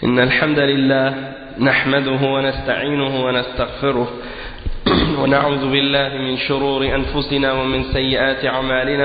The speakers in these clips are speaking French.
إن الحمد لله نحمده ونستعينه ونستغفره ونعوذ بالله من شرور أنفسنا ومن سيئات أعمالنا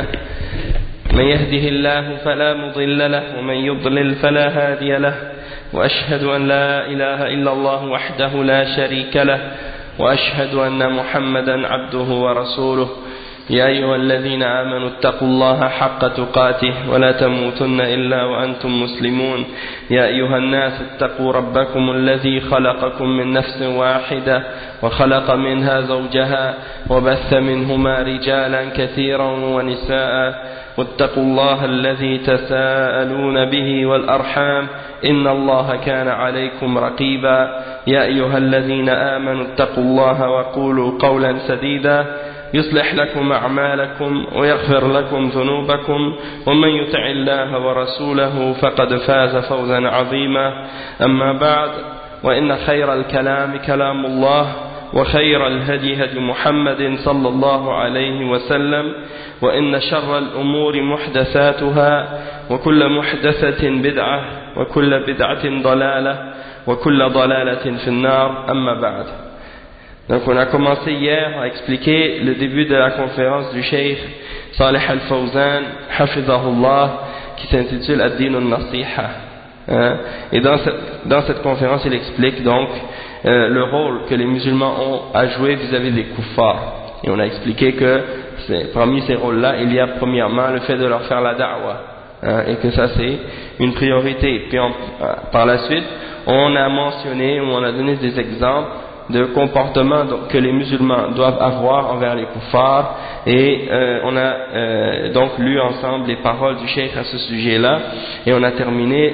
من يهده الله فلا مضل له ومن يضلل فلا هادي له وأشهد أن لا إله إلا الله وحده لا شريك له وأشهد أن محمدا عبده ورسوله يا أيها الذين آمنوا اتقوا الله حق تقاته ولا تموتن إلا وأنتم مسلمون يا أيها الناس اتقوا ربكم الذي خلقكم من نفس واحدة وخلق منها زوجها وبث منهما رجالا كثيرا ونساء واتقوا الله الذي تساءلون به والأرحام إن الله كان عليكم رقيبا يا أيها الذين آمنوا اتقوا الله وقولوا قولا سديدا يصلح لكم أعمالكم ويغفر لكم ذنوبكم ومن يطع الله ورسوله فقد فاز فوزا عظيما أما بعد وإن خير الكلام كلام الله وخير الهدي هدي محمد صلى الله عليه وسلم وإن شر الأمور محدثاتها وكل محدثة بدعة وكل بدعة ضلالة وكل ضلالة في النار أما بعد. Donc on a commencé hier à expliquer le début de la conférence du Cheikh Salih Al-Fawzan Hafidahullah qui s'intitule Ad-Din al-Nasiha. Et dans cette conférence il explique donc le rôle que les musulmans ont à jouer vis-à-vis des kuffars. Et on a expliqué que parmi ces rôles-là il y a premièrement le fait de leur faire la da'wah, et que ça c'est une priorité. Puis par la suite on a mentionné ou on a donné des exemples de comportements que les musulmans doivent avoir envers les kuffars, et on a donc lu ensemble les paroles du cheikh à ce sujet-là, et on a terminé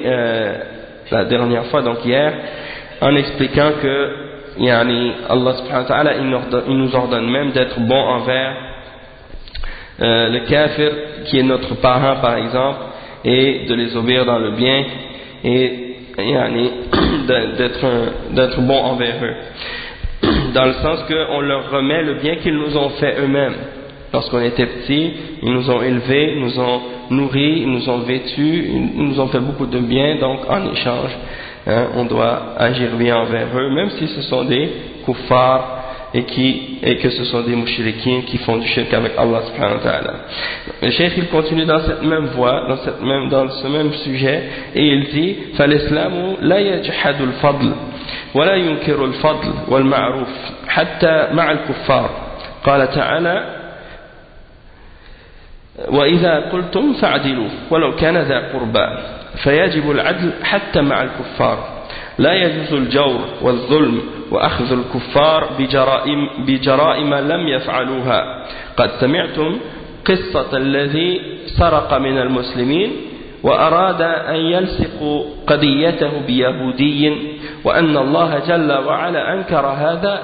la dernière fois, donc hier, en expliquant que Allah subhanahu wa ta'ala il nous ordonne même d'être bon envers le kafir qui est notre parent par exemple, et de les obéir dans le bien, et d'être bon envers eux, dans le sens qu'on leur remet le bien qu'ils nous ont fait eux-mêmes. Lorsqu'on était petits, ils nous ont élevés, ils nous ont nourris, ils nous ont vêtus, ils nous ont fait beaucoup de bien, donc en échange, on doit agir bien envers eux, même si ce sont des kuffars et que ce sont des mouchriquins qui font du shirk avec Allah subhanahu wa ta'ala. Le cheikh il continue dans cette même voie, dans ce même sujet, et il dit فالإسلام لا يجحد الفضل ولا ينكر الفضل والمعروف حتى مع الكفار. قال تعالى وإذا قلتم فاعدلوا ولو كان ذا قربى فيجب العدل حتى مع الكفار. لا يجوز الجور والظلم وأخذ الكفار بجرائم لم يفعلوها. قد سمعتم قصة الذي سرق من المسلمين وأراد أن يلصق قضيته بيهودي وأن الله جل وعلا أنكر هذا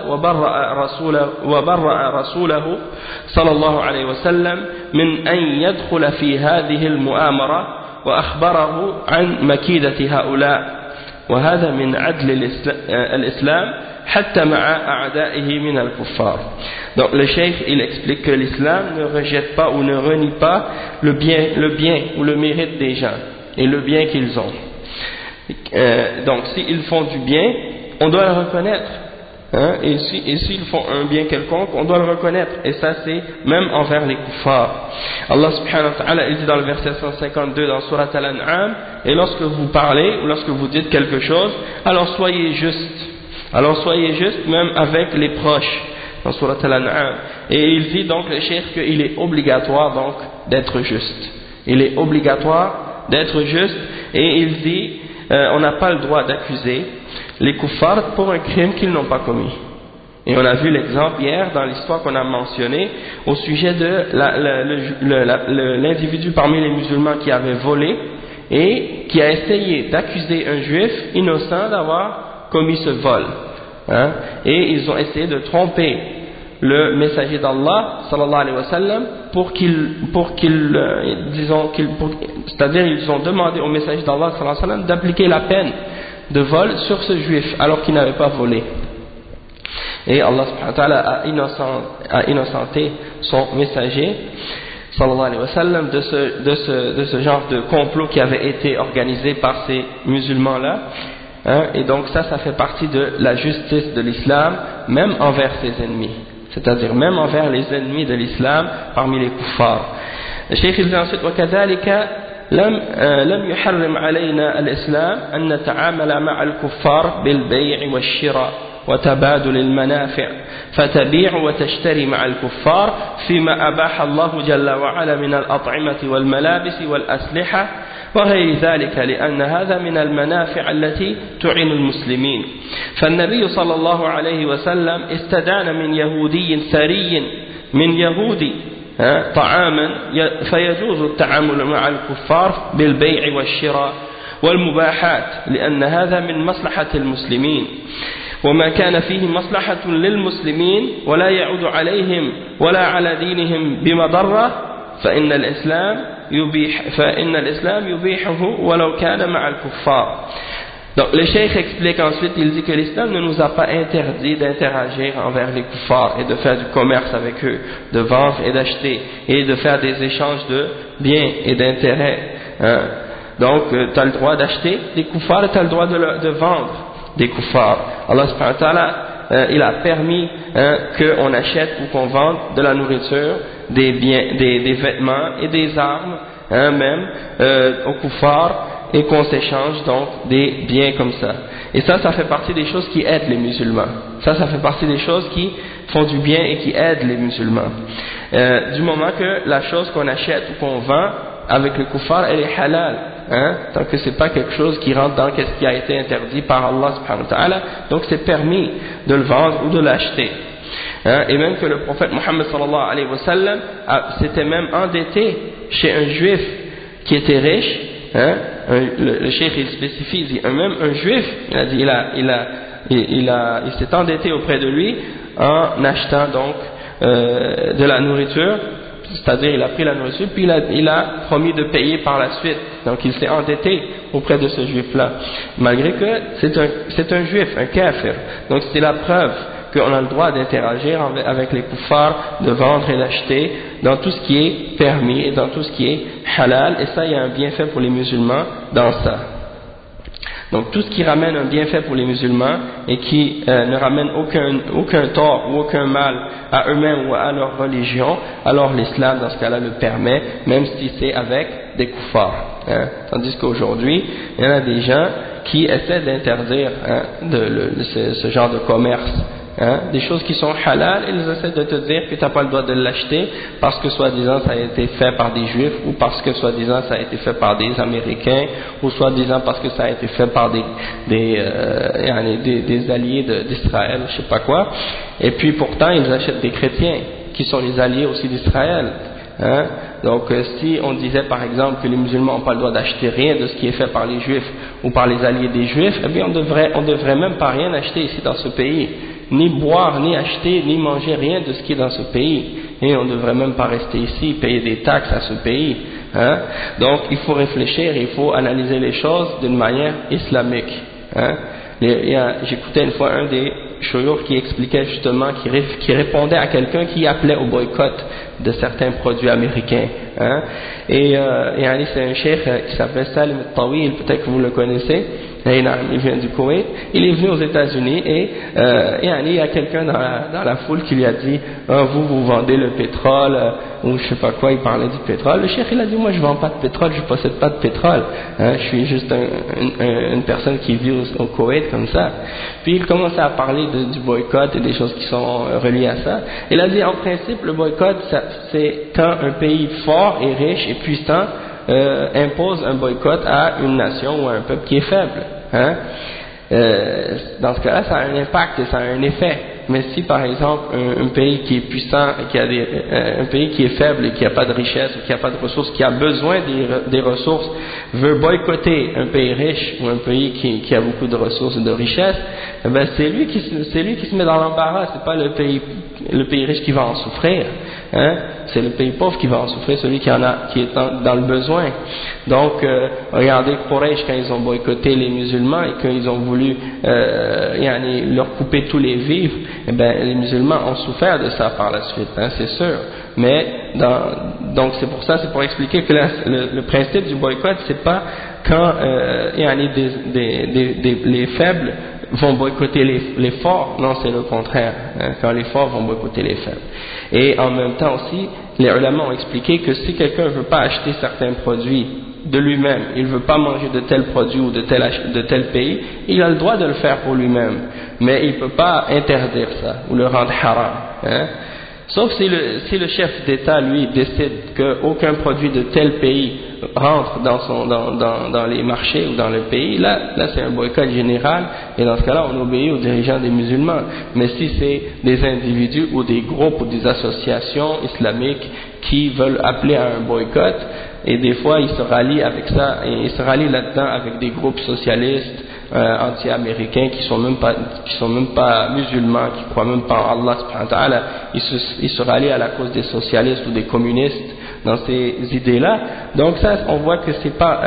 وبرأ رسوله صلى الله عليه وسلم من أن يدخل في هذه المؤامرة وأخبره عن مكيدة هؤلاء. وهذا من عدل الإسلام حتى مع أعدائه من الكفار. Donc le cheikh il explique que l'islam ne rejette pas ou ne renie pas le bien ou le mérite des gens et le bien qu'ils ont. Donc s'ils font du bien, on doit le reconnaître, et s'ils font un bien quelconque, on doit le reconnaître, et ça c'est même envers les kuffars. Allah subhanahu wa ta'ala il dit dans le verset 152 dans Surat Al-An'am, et lorsque vous parlez ou lorsque vous dites quelque chose, alors soyez juste même avec les proches, dans Surat Al-An'am. Et il dit donc le cheikh qu'il est obligatoire donc d'être juste, et il dit on n'a pas le droit d'accuser les kuffars pour un crime qu'ils n'ont pas commis. Et on a vu l'exemple hier dans l'histoire qu'on a mentionnée au sujet de l'individu parmi les musulmans qui avait volé et qui a essayé d'accuser un juif innocent d'avoir commis ce vol. Et ils ont essayé de tromper le messager d'Allah sallallahu alayhi wa sallam c'est-à-dire ils ont demandé au messager d'Allah sallallahu alayhi wa sallam d'appliquer la peine de vol sur ce juif alors qu'il n'avait pas volé. Et Allah subhanahu wa ta'ala a innocenté son messager sallallahu alayhi wa sallam de ce genre de complot qui avait été organisé par ces musulmans là, Et donc ça fait partie de la justice de l'islam, même envers ses ennemis, c'est-à-dire même envers les ennemis de l'islam parmi les kuffars. Le Cheikh il dit ensuite وكذلك لم يحرم علينا الإسلام أن نتعامل مع الكفار بالبيع والشراء وتبادل المنافع فتبيع وتشتري مع الكفار فيما أباح الله جل وعلا من الأطعمة والملابس والأسلحة وغير ذلك لأن هذا من المنافع التي تعين المسلمين. فالنبي صلى الله عليه وسلم استدان من يهودي ثري من يهودي طعاما فيجوز التعامل مع الكفار بالبيع والشراء والمباحات لأن هذا من مصلحة المسلمين وما كان فيه مصلحة للمسلمين ولا يعود عليهم ولا على دينهم بمضرة فإن الإسلام يبيحه ولو كان مع الكفار. Donc le cheikh explique ensuite, il dit que l'islam ne nous a pas interdit d'interagir envers les kuffars et de faire du commerce avec eux, de vendre et d'acheter et de faire des échanges de biens et d'intérêts. Donc tu as le droit d'acheter des kuffars et tu as le droit de vendre des kuffars. Allah subhanahu wa ta'ala il a permis qu'on achète ou qu'on vende de la nourriture, des biens, des vêtements et des armes même aux kuffars et qu'on s'échange donc des biens comme ça. Et ça fait partie des choses qui aident les musulmans. Ça fait partie des choses qui font du bien et qui aident les musulmans. Du moment que la chose qu'on achète ou qu'on vend avec le kuffar, elle est halal, tant que c'est pas quelque chose qui rentre dans ce qui a été interdit par Allah subhanahu wa ta'ala, donc c'est permis de le vendre ou de l'acheter. Et même que le prophète Mohammed sallallahu alayhi wa sallam s'était même endetté chez un juif qui était riche. Le cheikh il spécifie, il dit même un juif, il s'est endetté auprès de lui en achetant donc de la nourriture, c'est-à-dire il a pris la nourriture puis il a promis de payer par la suite, donc il s'est endetté auprès de ce juif là, malgré que c'est un juif, un kafir, donc c'était la preuve qu'on a le droit d'interagir avec les kuffars, de vendre et d'acheter dans tout ce qui est permis et dans tout ce qui est halal, et ça il y a un bienfait pour les musulmans dans ça. Donc tout ce qui ramène un bienfait pour les musulmans et qui ne ramène aucun tort ou aucun mal à eux-mêmes ou à leur religion, alors l'islam dans ce cas-là le permet, même si c'est avec des kuffars. Tandis qu'aujourd'hui il y en a des gens qui essaient d'interdire ce genre de commerce. Des choses qui sont halal, ils essaient de te dire que tu n'as pas le droit de l'acheter parce que soi-disant ça a été fait par des juifs, ou parce que soi-disant ça a été fait par des américains, ou soi-disant parce que ça a été fait par des alliés d'Israël, je sais pas quoi, et puis pourtant ils achètent des chrétiens qui sont les alliés aussi d'Israël. Donc si on disait par exemple que les musulmans n'ont pas le droit d'acheter rien de ce qui est fait par les juifs ou par les alliés des juifs, eh bien on devrait même pas rien acheter ici dans ce pays, ni boire, ni acheter, ni manger rien de ce qui est dans ce pays, et on ne devrait même pas rester ici, payer des taxes à ce pays. Donc il faut réfléchir, il faut analyser les choses d'une manière islamique. J'écoutais une fois un des chouyours qui expliquait justement, qui répondait à quelqu'un qui appelait au boycott de certains produits américains. Et c'est un cheikh qui s'appelle Salim al-Tawil, peut-être que vous le connaissez. Il vient du Koweït, il est venu aux États-Unis et il y a quelqu'un dans la foule qui lui a dit vous vendez le pétrole ou je sais pas quoi, il parlait du pétrole. Le cheikh il a dit moi je vends pas de pétrole, je possède pas de pétrole, je suis juste une personne qui vit au Koweït comme ça. Puis il commence à parler du boycott et des choses qui sont reliées à ça. Il a dit en principe le boycott c'est quand un pays fort et riche et puissant impose un boycott à une nation ou à un peuple qui est faible. Dans ce cas-là, ça a un impact et ça a un effet. Mais si par exemple un pays qui est puissant, un pays qui est faible et qui n'a pas de richesse ou qui n'a pas de ressources, qui a besoin des ressources, veut boycotter un pays riche ou un pays qui a beaucoup de ressources et de richesses, ben c'est lui qui se met dans l'embarras. C'est pas le pays riche qui va en souffrir. C'est le pays pauvre qui va en souffrir, celui qui est dans le besoin. Donc regardez Quraysh quand ils ont boycotté les musulmans et qu'ils ont voulu leur couper tous les vivres, eh ben, les musulmans ont souffert de ça par la suite, hein, c'est sûr. Mais donc c'est pour ça, c'est pour expliquer que le principe du boycott, c'est pas quand les faibles vont boycotter les forts, non, c'est le contraire, hein, quand les forts vont boycotter les faibles. Et en même temps aussi, les ulama ont expliqué que si quelqu'un ne veut pas acheter certains produits de lui-même, il ne veut pas manger de tel produit ou de tel pays, il a le droit de le faire pour lui-même, mais il ne peut pas interdire ça ou le rendre haram, hein. Sauf si le chef d'État, lui, décide qu'aucun produit de tel pays rentre dans les marchés ou dans le pays, là c'est un boycott général, et dans ce cas-là, on obéit aux dirigeants des musulmans. Mais si c'est des individus ou des groupes ou des associations islamiques qui veulent appeler à un boycott, et des fois ils se rallient avec ça, et ils se rallient là-dedans avec des groupes socialistes, anti-américains qui sont même pas musulmans, qui croient même pas en Allah subhanahu wa ta'ala, ils se rallient à la cause des socialistes ou des communistes dans ces idées-là. Donc ça, on voit que c'est pas,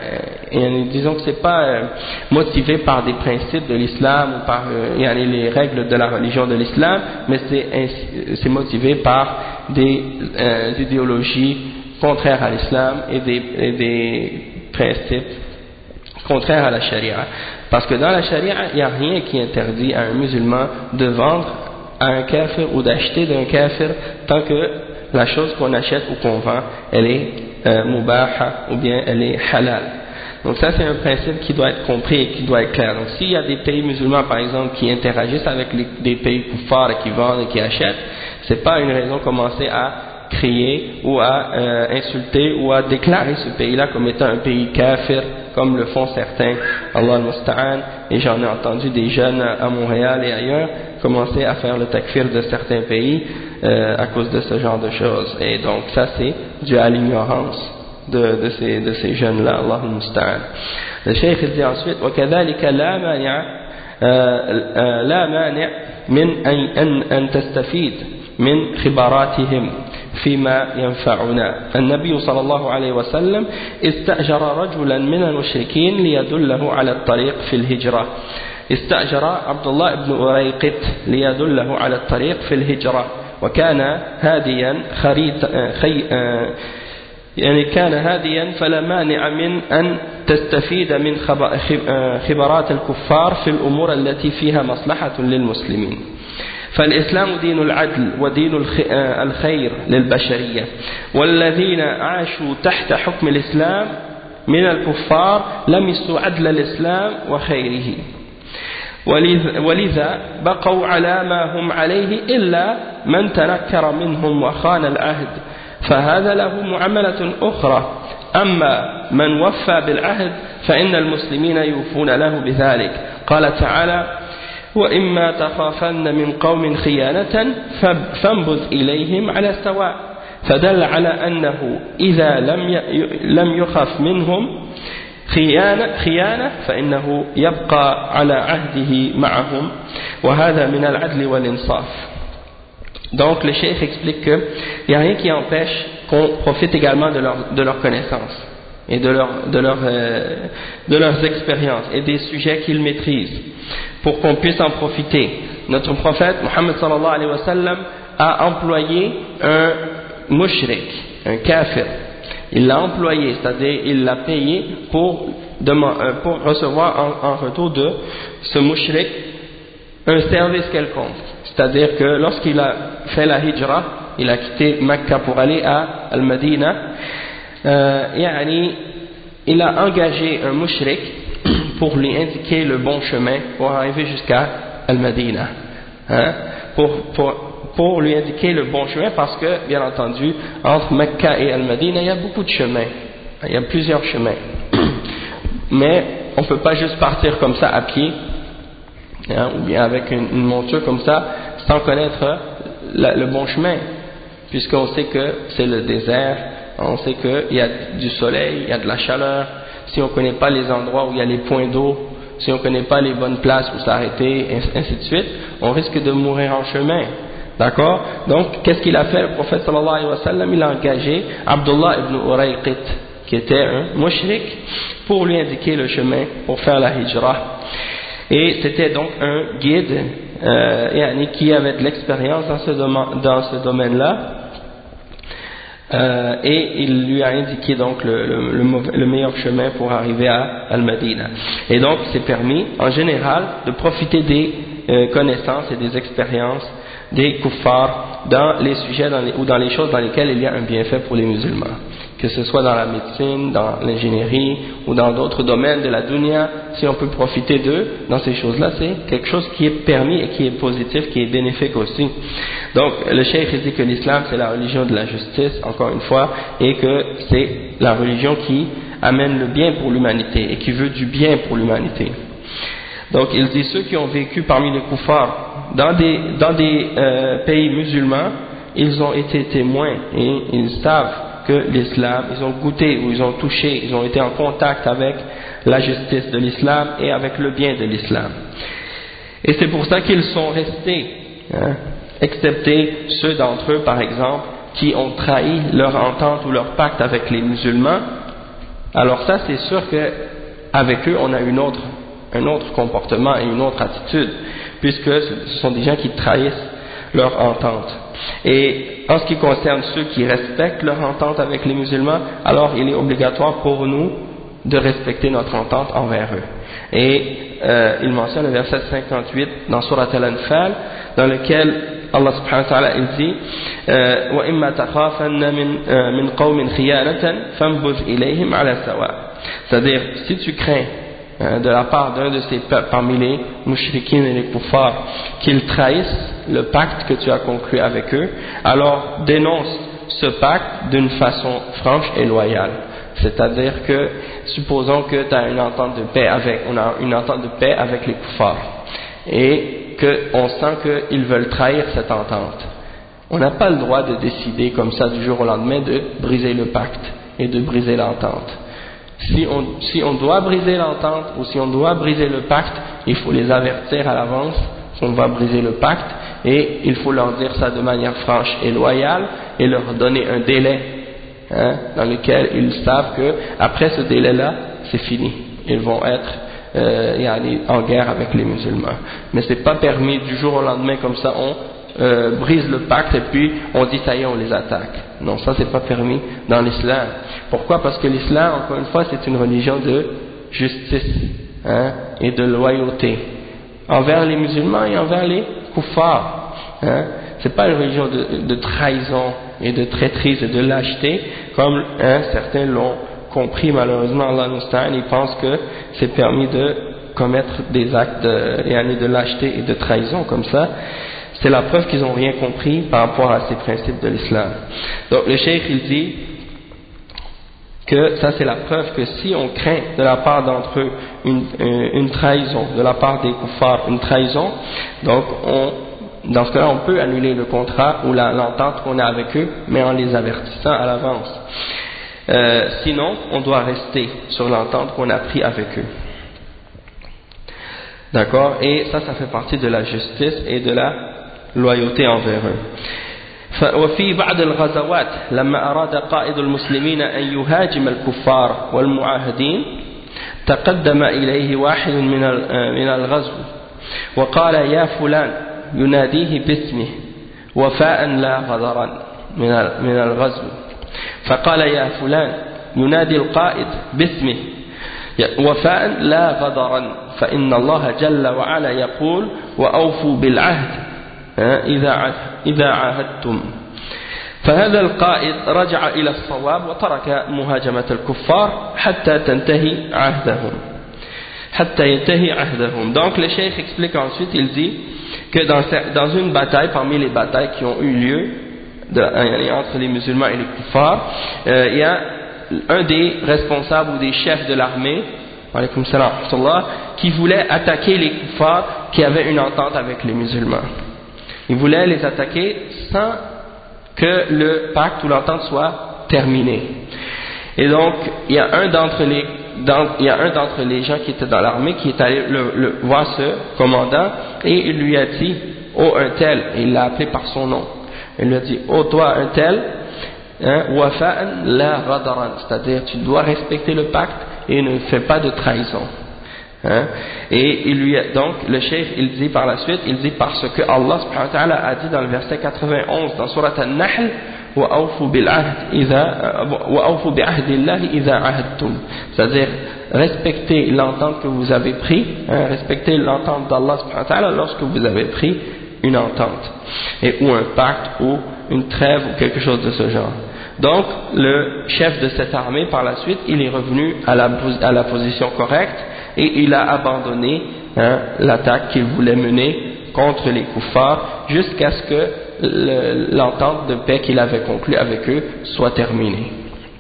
disons que c'est pas motivé par des principes de l'islam ou par les règles de la religion de l'islam, mais c'est motivé par des idéologies contraires à l'islam et des principes contraire à la charia, parce que dans la charia il n'y a rien qui interdit à un musulman de vendre à un kafir ou d'acheter d'un kafir tant que la chose qu'on achète ou qu'on vend elle est mubaha ou bien elle est halal. Donc ça c'est un principe qui doit être compris et qui doit être clair. Donc s'il y a des pays musulmans par exemple qui interagissent avec des pays kuffars et qui vendent et qui achètent, c'est pas une raison de commencer à crier ou à insulter ou à déclarer ce pays-là comme étant un pays kafir, comme le font certains, Allah al-Musta'an, et j'en ai entendu des jeunes à Montréal et ailleurs commencer à faire le takfir de certains pays à cause de ce genre de choses. Et donc ça c'est dû à l'ignorance de ces jeunes-là, Allah al-Musta'an. Le cheikh dit ensuite وَكَذَلِكَ لا مانع من أن تستفيد من خبراتهم فيما ينفعنا. النبي صلى الله عليه وسلم استأجر رجلا من المشركين ليدله على الطريق في الهجرة. استأجر عبد الله بن أريقط ليدله على الطريق في الهجرة، وكان هاديا كان هاديا فلا مانع من أن تستفيد من خبرات الكفار في الأمور التي فيها مصلحة للمسلمين. فالإسلام دين العدل ودين الخير للبشرية، والذين عاشوا تحت حكم الإسلام من الكفار لمسوا عدل الإسلام وخيره، ولذا بقوا على ما هم عليه إلا من تنكر منهم وخان العهد، فهذا له معاملة أخرى. أما من وفى بالعهد فإن المسلمين يوفون له بذلك. قال تعالى: وإما تخافن من قوم خيانة فانبذ إليهم على سواء، فدل على أنه إذا لم يخف منهم خيانة فإنه يبقى على عهده معهم، وهذا من العدل والإنصاف. Donc le cheikh explique qu'il n'y a rien qui empêche qu'on profite également de leur connaissance et de leurs expériences et des sujets qu'ils maîtrisent pour qu'on puisse en profiter. Notre prophète Mohammed sallallahu alayhi wa sallam a employé un mushrik, un kafir. Il l'a employé, c'est-à-dire il l'a payé pour recevoir en retour de ce mushrik un service quelconque. C'est-à-dire que lorsqu'il a fait la hijra, il a quitté Mecca pour aller à Al-Madina, il a engagé un mushrik pour lui indiquer le bon chemin pour arriver jusqu'à Al-Madina, hein, pour lui indiquer le bon chemin, parce que bien entendu entre Mecca et Al-Madina il y a beaucoup de chemins, il y a plusieurs chemins, mais on ne peut pas juste partir comme ça à pied, hein, ou bien avec une monture comme ça sans connaître le bon chemin, puisqu'on sait que c'est le désert, on sait qu'il y a du soleil, il y a de la chaleur. Si on ne connaît pas les endroits où il y a les points d'eau, si on ne connaît pas les bonnes places où s'arrêter, ainsi de suite, on risque de mourir en chemin. D'accord? Donc, qu'est-ce qu'il a fait? Le prophète sallallahu alayhi wa sallam, il a engagé Abdullah ibn Urayqit, qui était un mushrik, pour lui indiquer le chemin pour faire la hijra. Et c'était donc un guide, qui avait de l'expérience dans ce domaine-là, et il lui a indiqué donc le meilleur chemin pour arriver à Al-Madina. Et donc c'est permis en général de profiter des connaissances et des expériences des kuffars dans les sujets ou dans les choses dans lesquelles il y a un bienfait pour les musulmans, que ce soit dans la médecine, dans l'ingénierie ou dans d'autres domaines de la dunya. Si on peut profiter d'eux dans ces choses-là, c'est quelque chose qui est permis et qui est positif, qui est bénéfique aussi. Donc le cheikh dit que l'islam c'est la religion de la justice, encore une fois, et que c'est la religion qui amène le bien pour l'humanité et qui veut du bien pour l'humanité. Donc il dit ceux qui ont vécu parmi les kuffars dans des pays musulmans, ils ont été témoins et ils savent que l'islam, ils ont goûté ou ils ont touché, ils ont été en contact avec la justice de l'islam et avec le bien de l'islam. Et c'est pour ça qu'ils sont restés, excepté ceux d'entre eux par exemple qui ont trahi leur entente ou leur pacte avec les musulmans. Alors ça c'est sûr que avec eux on a un autre comportement et une autre attitude, puisque ce sont des gens qui trahissent leur entente. Et en ce qui concerne ceux qui respectent leur entente avec les musulmans, alors il est obligatoire pour nous de respecter notre entente envers eux. Et il mentionne le verset 58 dans Surat Al-Anfal, dans lequel Allah subhanahu wa ta'ala il dit وَإِمَّا تَخَافَنَّ مِنْ قَوْمٍ خِيَانَةً فَانبُذْ إِلَيْهِمْ عَلَى سَوَاءٍ. C'est-à-dire, si tu crains de la part d'un de ces peuples parmi les mouchriquines et les kuffars qu'ils trahissent le pacte que tu as conclu avec eux, alors dénonce ce pacte d'une façon franche et loyale. C'est-à-dire que, supposons que tu as une entente de paix avec les kuffars et qu'on sent qu'ils veulent trahir cette entente. On n'a pas le droit de décider comme ça du jour au lendemain de briser le pacte et de briser l'entente. Si on doit briser l'entente ou si on doit briser le pacte, il faut les avertir à l'avance qu'on va briser le pacte et il faut leur dire ça de manière franche et loyale et leur donner un délai dans lequel ils savent que après ce délai-là, c'est fini. Ils vont être en guerre avec les musulmans. Mais c'est pas permis du jour au lendemain comme ça on brise le pacte et puis on dit ça y est on les attaque. Non, ça c'est pas permis dans l'islam. Pourquoi? Parce que l'islam, encore une fois, c'est une religion de justice et de loyauté envers les musulmans et envers les kuffars. C'est pas une religion de trahison et de traîtrise et de lâcheté comme certains l'ont compris malheureusement. Allah Nusta'an, ils pensent que c'est permis de commettre des actes de lâcheté et de trahison comme ça. C'est la preuve qu'ils n'ont rien compris par rapport à ces principes de l'islam. Donc le cheikh il dit que ça c'est la preuve que si on craint de la part d'entre eux une trahison, de la part des kuffars une trahison, donc dans ce cas-là on peut annuler le contrat ou l'entente qu'on a avec eux, mais en les avertissant à l'avance. Sinon on doit rester sur l'entente qu'on a pris avec eux. D'accord? Et ça fait partie de la justice et de la loyauté envers eux. وفي بعض الغزوات لما أراد قائد المسلمين أن يهاجم الكفار والمعاهدين تقدم إليه واحد من الغزو وقال يا فلان يناديه باسمه وفاء لا غدرا من الغزو فقال يا فلان ينادي القائد باسمه وفاء لا غدرا فإن الله جل وعلا يقول وأوفوا بالعهد إذا عاهدتم. فهذا القائد رجع إلى الصواب وترك مهاجمة الكفار حتى ينتهي عهدهم. Donc le cheikh explique ensuite, il dit que dans une bataille, parmi les batailles qui ont eu lieu entre les musulmans et les kuffars, il y a un des responsables ou des chefs de l'armée qui voulait attaquer les kuffars qui avaient une entente avec les musulmans. Il voulait les attaquer sans que le pacte ou l'entente soit terminé. Et donc, il y a un d'entre les gens qui était dans l'armée qui est allé voir ce commandant et il lui a dit « Oh un tel », et il l'a appelé par son nom. Il lui a dit « Oh toi un tel, wafa'an la ghadaran », c'est-à-dire tu dois respecter le pacte et ne fais pas de trahison. Hein? Et donc le cheikh il dit par la suite, il dit parce que Allah subhanahu wa ta'ala a dit dans le verset 91 dans Surat An-Nahl, c'est-à-dire respectez l'entente que vous avez pris, hein, respectez l'entente d'Allah subhanahu wa ta'ala lorsque vous avez pris une entente, ou un pacte ou une trêve ou quelque chose de ce genre. Donc le chef de cette armée par la suite il est revenu à la position correcte et il a abandonné, hein, l'attaque qu'il voulait mener contre les kuffars jusqu'à ce que l'entente de paix qu'il avait conclue avec eux soit terminée.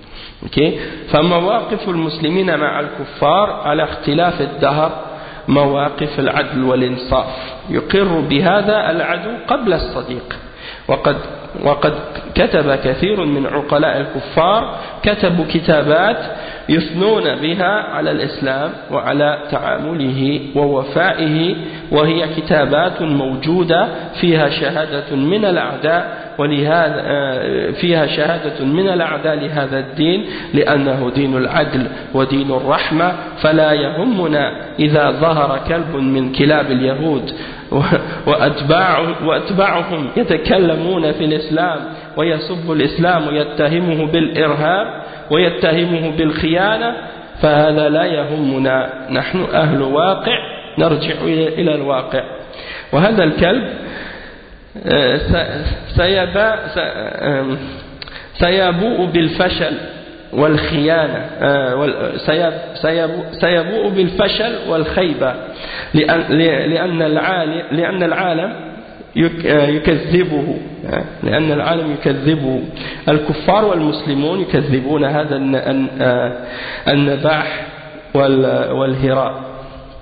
فمواقف المسلمين مع الكفار على اختلاف الدهر مواقف العدل والإنصاف يقر بهذا العدو قبل الصديق وقد كتب كثير من عقلاء الكفار كتبوا كتابات يثنون بها على الإسلام وعلى تعامله ووفائه وهي كتابات موجودة فيها شهادة من الأعداء لهذا الدين لأنه دين العدل ودين الرحمة فلا يهمنا إذا ظهر كلب من كلاب اليهود وأتباعهم يتكلمون في الإسلام ويسب الإسلام ويتهمه بالإرهاب ويتهمه بالخيانة فهذا لا يهمنا نحن أهل واقع نرجع إلى الواقع وهذا الكلب سيبوء بالفشل والخيانة سيبوء بالفشل والخيبة لأن العالم يكذبه الكفار والمسلمون يكذبون هذا النباح والهراء.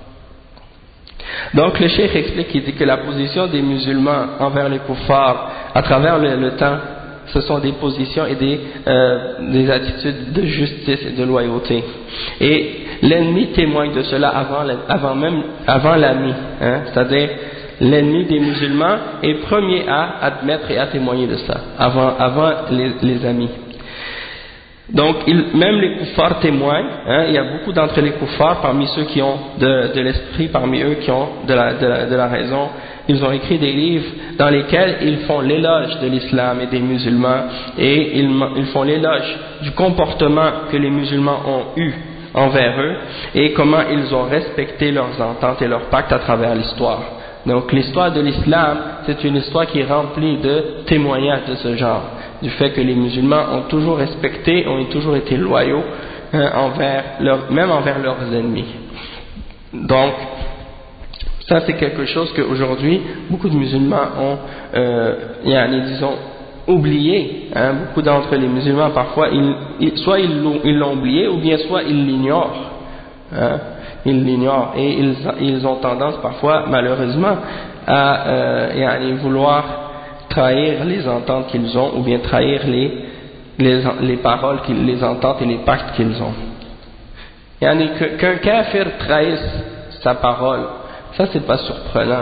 Donc le cheikh explique, il dit que la position des musulmans envers les kuffars à travers le temps, ce sont des positions et des attitudes de justice et de loyauté. Et l'ennemi témoigne de cela avant l'ami, hein, c'est-à-dire l'ennemi des musulmans est premier à admettre et à témoigner de ça, avant les amis. Donc même les kuffars témoignent, hein, il y a beaucoup d'entre les kuffars parmi ceux qui ont de l'esprit, parmi eux qui ont de la raison, ils ont écrit des livres dans lesquels ils font l'éloge de l'islam et des musulmans et ils font l'éloge du comportement que les musulmans ont eu envers eux et comment ils ont respecté leurs ententes et leurs pactes à travers l'histoire. Donc l'histoire de l'islam, c'est une histoire qui est remplie de témoignages de ce genre, du fait que les musulmans ont toujours respecté, ont toujours été loyaux, même envers leurs ennemis. Donc ça c'est quelque chose qu'aujourd'hui beaucoup de musulmans ont disons oublié, hein. Beaucoup d'entre les musulmans parfois soit ils l'ont oublié ou bien soit ils l'ignorent, hein. Ils l'ignorent et ils ont tendance parfois malheureusement à vouloir trahir les ententes qu'ils ont ou bien trahir les paroles, les ententes et les pactes qu'ils ont. Qu'un kafir trahisse sa parole, ça c'est pas surprenant.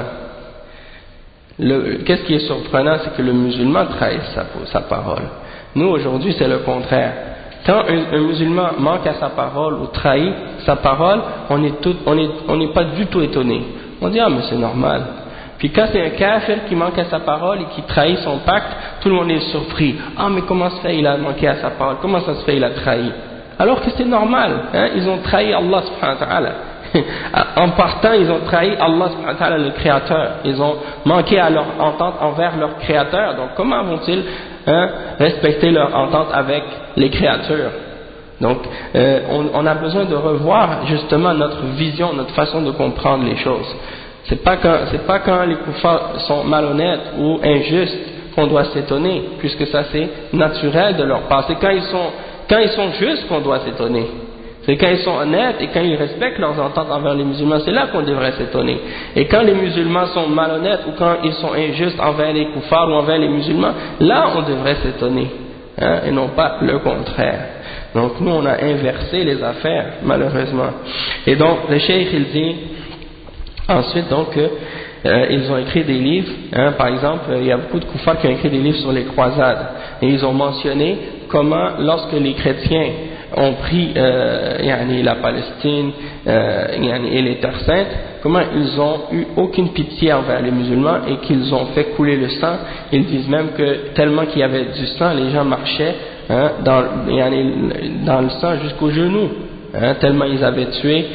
Qu'est-ce qui est surprenant, c'est que le musulman trahisse sa parole. Nous aujourd'hui c'est le contraire. Quand un musulman manque à sa parole ou trahit sa parole, on n'est pas du tout étonné. On dit ah mais c'est normal. Puis quand c'est un kafir qui manque à sa parole et qui trahit son pacte, tout le monde est surpris. Ah mais comment se fait il a manqué à sa parole? Comment ça se fait il a trahi? Alors que c'est normal, hein? Ils ont trahi Allah subhanahu wa ta'ala. En partant, ils ont trahi Allah subhanahu wa ta'ala, le créateur. Ils ont manqué à leur entente envers leur créateur. Donc comment vont-ils respecter leur entente avec les créatures? Donc on a besoin de revoir justement notre vision, notre façon de comprendre les choses. C'est pas quand les kuffars sont malhonnêtes ou injustes qu'on doit s'étonner, puisque ça c'est naturel de leur part. C'est quand ils sont justes qu'on doit s'étonner. C'est quand ils sont honnêtes et quand ils respectent leurs ententes envers les musulmans, c'est là qu'on devrait s'étonner. Et quand les musulmans sont malhonnêtes ou quand ils sont injustes envers les kuffars ou envers les musulmans, là on devrait s'étonner, hein, et non pas le contraire. Donc nous on a inversé les affaires malheureusement. Et donc le cheikh il dit ensuite donc ils ont écrit des livres, hein, par exemple il y a beaucoup de kuffars qui ont écrit des livres sur les croisades et ils ont mentionné comment lorsque les chrétiens ont pris la Palestine et les terres saintes, comment ils ont eu aucune pitié envers les musulmans et qu'ils ont fait couler le sang. Ils disent même que tellement qu'il y avait du sang, les gens marchaient dans le sang jusqu'aux genoux, tellement ils avaient tué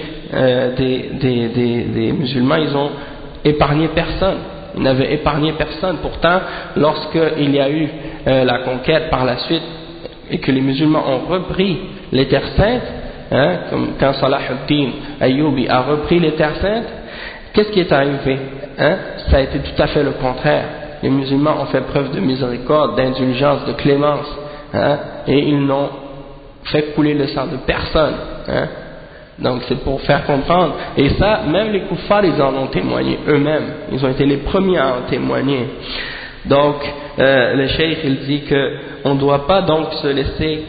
des musulmans. Ils ont épargné personne, ils n'avaient épargné personne. Pourtant, lorsqu'il y a eu la conquête par la suite et que les musulmans ont repris les terres saintes, comme quand Salah ad-Din Ayyubi a repris les terres saintes, qu'est-ce qui est arrivé? Ça a été tout à fait le contraire. Les musulmans ont fait preuve de miséricorde, d'indulgence, de clémence, et ils n'ont fait couler le sang de personne. Donc c'est pour faire comprendre. Et ça, même les kuffars, ils en ont témoigné eux-mêmes. Ils ont été les premiers à en témoigner. Donc le cheikh il dit que on ne doit pas donc se laisser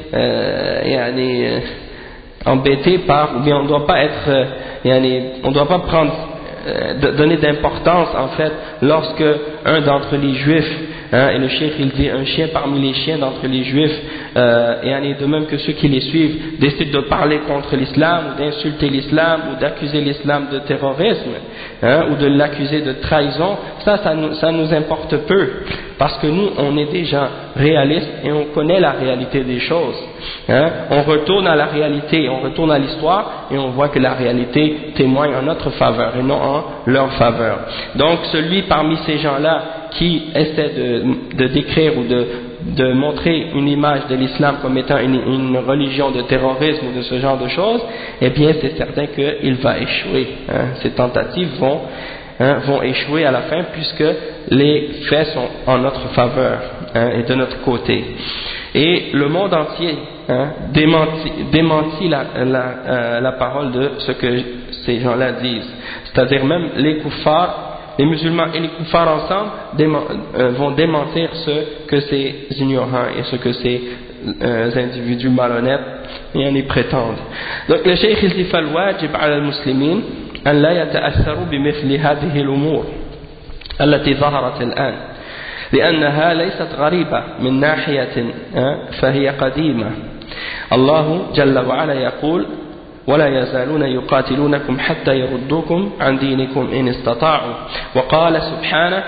embêter par, ou bien on ne doit pas être on ne doit pas prendre donner d'importance en fait lorsque un d'entre les juifs, et le cheikh il dit un chien parmi les chiens d'entre les juifs, de même que ceux qui les suivent, décident de parler contre l'islam ou d'insulter l'islam ou d'accuser l'islam de terrorisme, ou de l'accuser de trahison, ça nous importe peu, parce que nous on est des gens réalistes et on connaît la réalité des choses. On retourne à la réalité, on retourne à l'histoire et on voit que la réalité témoigne en notre faveur et non en leur faveur. Donc celui parmi ces gens-là qui essaie de décrire ou de montrer une image de l'islam comme étant une religion de terrorisme ou de ce genre de choses, eh bien c'est certain qu'il va échouer. Ces tentatives vont échouer à la fin, puisque les faits sont en notre faveur et de notre côté. Et le monde entier démentit la parole de ce que ces gens-là disent. C'est-à-dire même les kuffars, les musulmans et les kuffars ensemble vont démentir ce que ces ignorants et ce que ces individus malhonnêtes y prétendent. Donc le cheikh il dit فالواجب على المسلمين أن لا يتأثروا بمثل هذه الأمور التي ظهرت الآن، لأنها ليست غريبة من ناحية فهي قديمة. الله جل وعلا يقول: ولا يزالون يقاتلونكم حتى يردوكم عن دينكم إن استطاعوا. وقال سبحانه: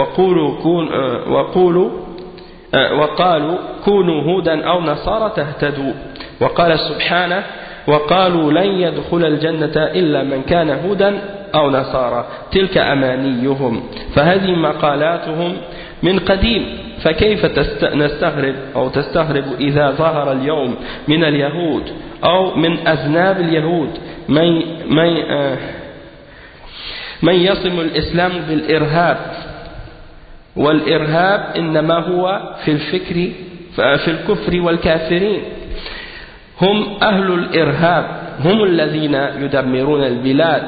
وقالوا كونوا هودا أو نصارى تهتدوا. وقال سبحانه: وقالوا لن يدخل الجنة إلا من كان هودا أو نصارى تلك أمانيهم. فهذه مقالاتهم من قديم، فكيف نستغرب أو تستغرب إذا ظهر اليوم من اليهود أو من أذناب اليهود من يصم الإسلام بالإرهاب، والإرهاب إنما هو في الكفر والكافرين. هم أهل الإرهاب، هم الذين يدمرون البلاد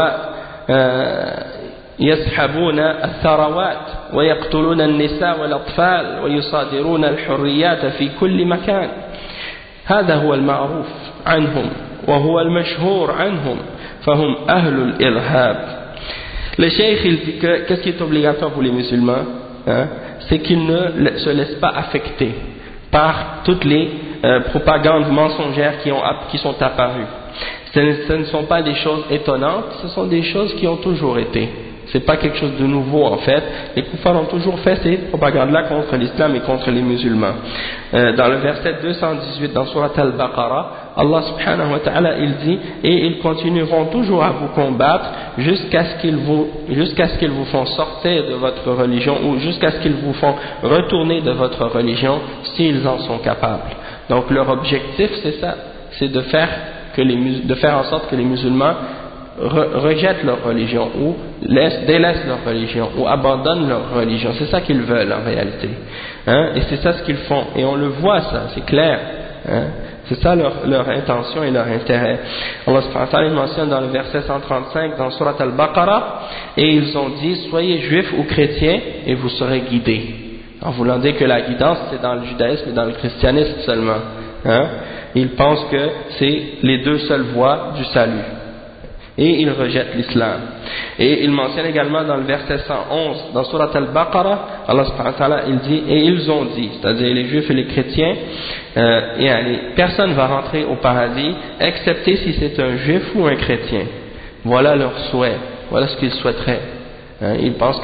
ويسحبون الثروات ويقتلون النساء والأطفال ويصادرون الحريات في كل مكان. هذا هو المعروف عنهم وهو المشهور عنهم، فهم أهل الإرهاب. Le cheikh il dit que qu'est-ce qui est obligatoire pour les musulmans, c'est qu'ils ne se laissent pas affecter par toutes les propagandes mensongères qui sont apparues. Ce ne sont pas des choses étonnantes, ce sont des choses qui ont toujours été. C'est pas quelque chose de nouveau en fait. Les kuffars ont toujours fait ces propagandes-là contre l'islam et contre les musulmans. Dans le verset 218 dans Surat Al-Baqarah, Allah subhanahu wa ta'ala il dit: et ils continueront toujours à vous combattre jusqu'à ce qu'ils vous font sortir de votre religion, ou jusqu'à ce qu'ils vous font retourner de votre religion s'ils en sont capables. Donc leur objectif c'est ça, c'est de faire en sorte que les musulmans rejettent leur religion ou délaissent leur religion ou abandonnent leur religion. C'est ça qu'ils veulent en réalité, et c'est ça ce qu'ils font, et on le voit, ça c'est clair, c'est ça leur intention et leur intérêt. Allah subhanahu wa ta'ala mentionne dans le verset 135 dans Surat Al-Baqarah: et ils ont dit: soyez juifs ou chrétiens et vous serez guidés, en voulant dire que la guidance c'est dans le judaïsme et dans le christianisme seulement. Ils pensent que c'est les deux seules voies du salut. et ils rejettent l'islam. Et il mentionne également dans le verset 111 dans Surat Al-Baqarah, Allah subhanahu wa ta'ala, il dit, et ils ont dit, c'est-à-dire les juifs et les chrétiens, personne ne va rentrer au paradis excepté si c'est un juif ou un chrétien. Voilà leur souhait, voilà ce qu'ils souhaiteraient. Ils pensent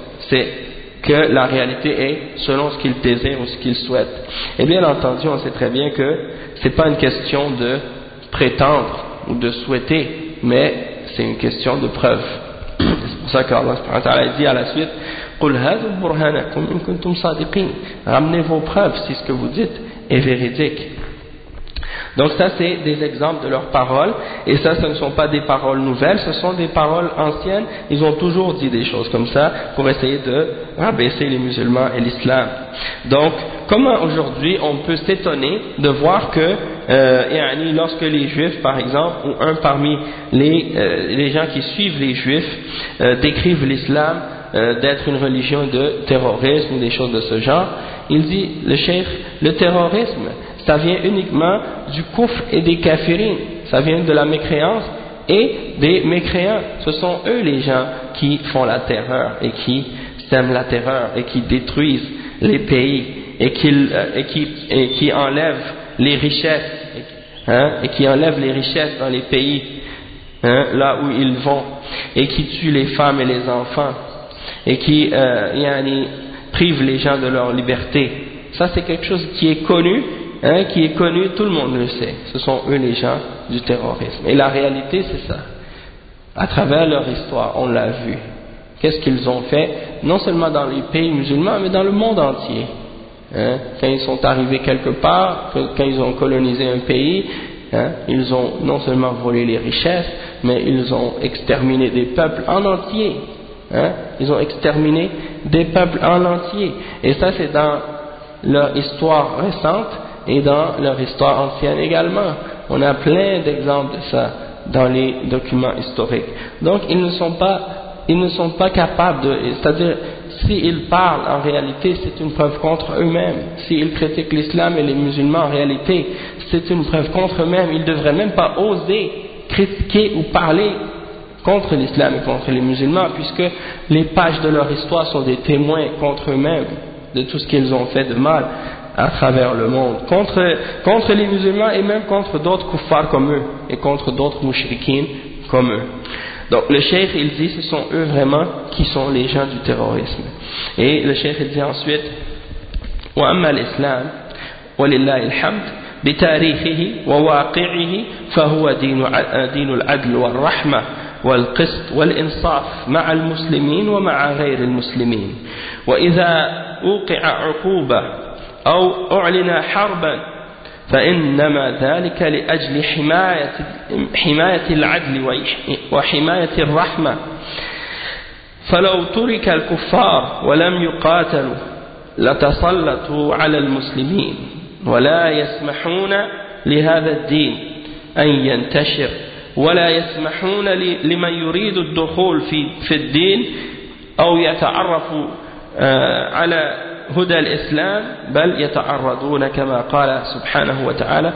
que la réalité est selon ce qu'ils désirent ou ce qu'ils souhaitent. Et bien entendu, on sait très bien que ce n'est pas une question de prétendre ou de souhaiter, mais c'est une question de preuve. C'est pour ça qu'Allah subhanahu wa ta'ala dit à la suite, قُلْ هَذُوا بُرْهَانَكُمْ إِن كُنتُمْ صَادِقِينَ. Ramenez vos preuves si ce que vous dites est véridique. Donc ça c'est des exemples de leurs paroles, et ça ce ne sont pas des paroles nouvelles, ce sont des paroles anciennes. Ils ont toujours dit des choses comme ça pour essayer de rabaisser les musulmans et l'islam. Donc comment aujourd'hui on peut s'étonner de voir que lorsque les juifs par exemple, ou un parmi les gens qui suivent les juifs décrivent l'islam d'être une religion de terrorisme ou des choses de ce genre, il dit, le cheikh, le terrorisme ça vient uniquement du kufr et des kafirines, ça vient de la mécréance et des mécréants. Ce sont eux les gens qui font la terreur et qui sèment la terreur et qui détruisent les pays et qui enlèvent les richesses, et qui enlèvent les richesses dans les pays là où ils vont, et qui tuent les femmes et les enfants et qui privent les gens de leur liberté. Ça c'est quelque chose qui est connu. Qui est connu, tout le monde le sait. Ce sont eux les gens du terrorisme. Et la réalité, c'est ça. À travers leur histoire, on l'a vu. Qu'est-ce qu'ils ont fait, non seulement dans les pays musulmans, mais dans le monde entier. Quand ils sont arrivés quelque part, quand ils ont colonisé un pays, ils ont non seulement volé les richesses, mais ils ont exterminé des peuples en entier. Ils ont exterminé des peuples en entier. Et ça, c'est dans leur histoire récente, et dans leur histoire ancienne également. On a plein d'exemples de ça dans les documents historiques. Donc ils ne sont pas capables de, c'est-à-dire s'ils parlent en réalité c'est une preuve contre eux-mêmes. S'ils critiquent l'islam et les musulmans en réalité c'est une preuve contre eux-mêmes. Ils ne devraient même pas oser critiquer ou parler contre l'islam et contre les musulmans, puisque les pages de leur histoire sont des témoins contre eux-mêmes de tout ce qu'ils ont fait de mal à travers le monde, contre les musulmans et même contre d'autres kuffars comme eux et contre d'autres mushrikines comme eux. Donc le cheikh il dit ce sont eux vraiment qui sont les gens du terrorisme. Et le cheikh il dit ensuite وأما الإسلام ولله الحمد بتاريخه وواقعه فهو دين العدل والرحمة والقسط والإنصاف مع المسلمين ومع غير المسلمين. وإذا وقع عقوبة أو أعلن حربا فإنما ذلك لأجل حماية العدل وحماية الرحمة. فلو ترك الكفار ولم يقاتلوا لتسلطوا على المسلمين ولا يسمحون لهذا الدين أن ينتشر ولا يسمحون لمن يريد الدخول في الدين أو يتعرف على هدى الإسلام بل يتعرضون كما قال سبحانه وتعالى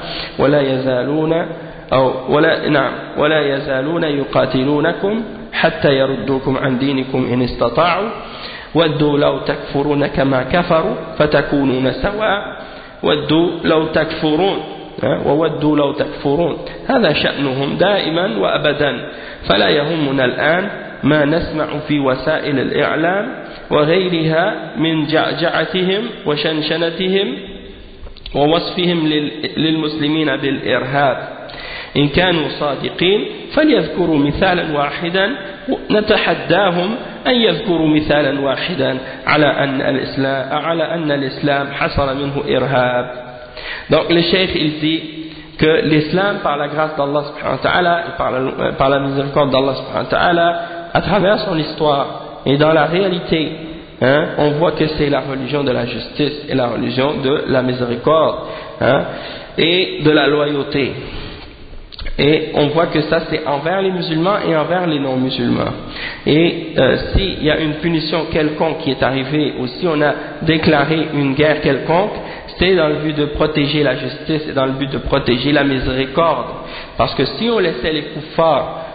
ولا يزالون يقاتلونكم حتى يردوكم عن دينكم إن استطاعوا ودوا لو تكفرون كما كفروا فتكونون سواء ودوا لو تكفرون وودوا لو تكفرون. هذا شأنهم دائما وأبدا. فلا يهمنا الآن ما نسمع في وسائل الإعلام وغيرها من جعجعتهم وشنشنتهم ووصفهم للمسلمين بالإرهاب. إن كانوا صادقين فليذكروا مثالا واحدا نتحداهم أن يذكروا مثالا واحدا على أن الإسلام حصل منه إرهاب. Donc le cheikh il dit que l'islam par la grâce d'Allah subhanahu wa ta'ala et par la miséricorde d'Allah subhanahu wa ta'ala à travers son histoire et dans la réalité on voit que c'est la religion de la justice et la religion de la miséricorde et de la loyauté. Et on voit que ça c'est envers les musulmans et envers les non-musulmans. Et s'il y a une punition quelconque qui est arrivée, ou si on a déclaré une guerre quelconque, c'est dans le but de protéger la justice et dans le but de protéger la miséricorde. Parce que si on laissait les kuffars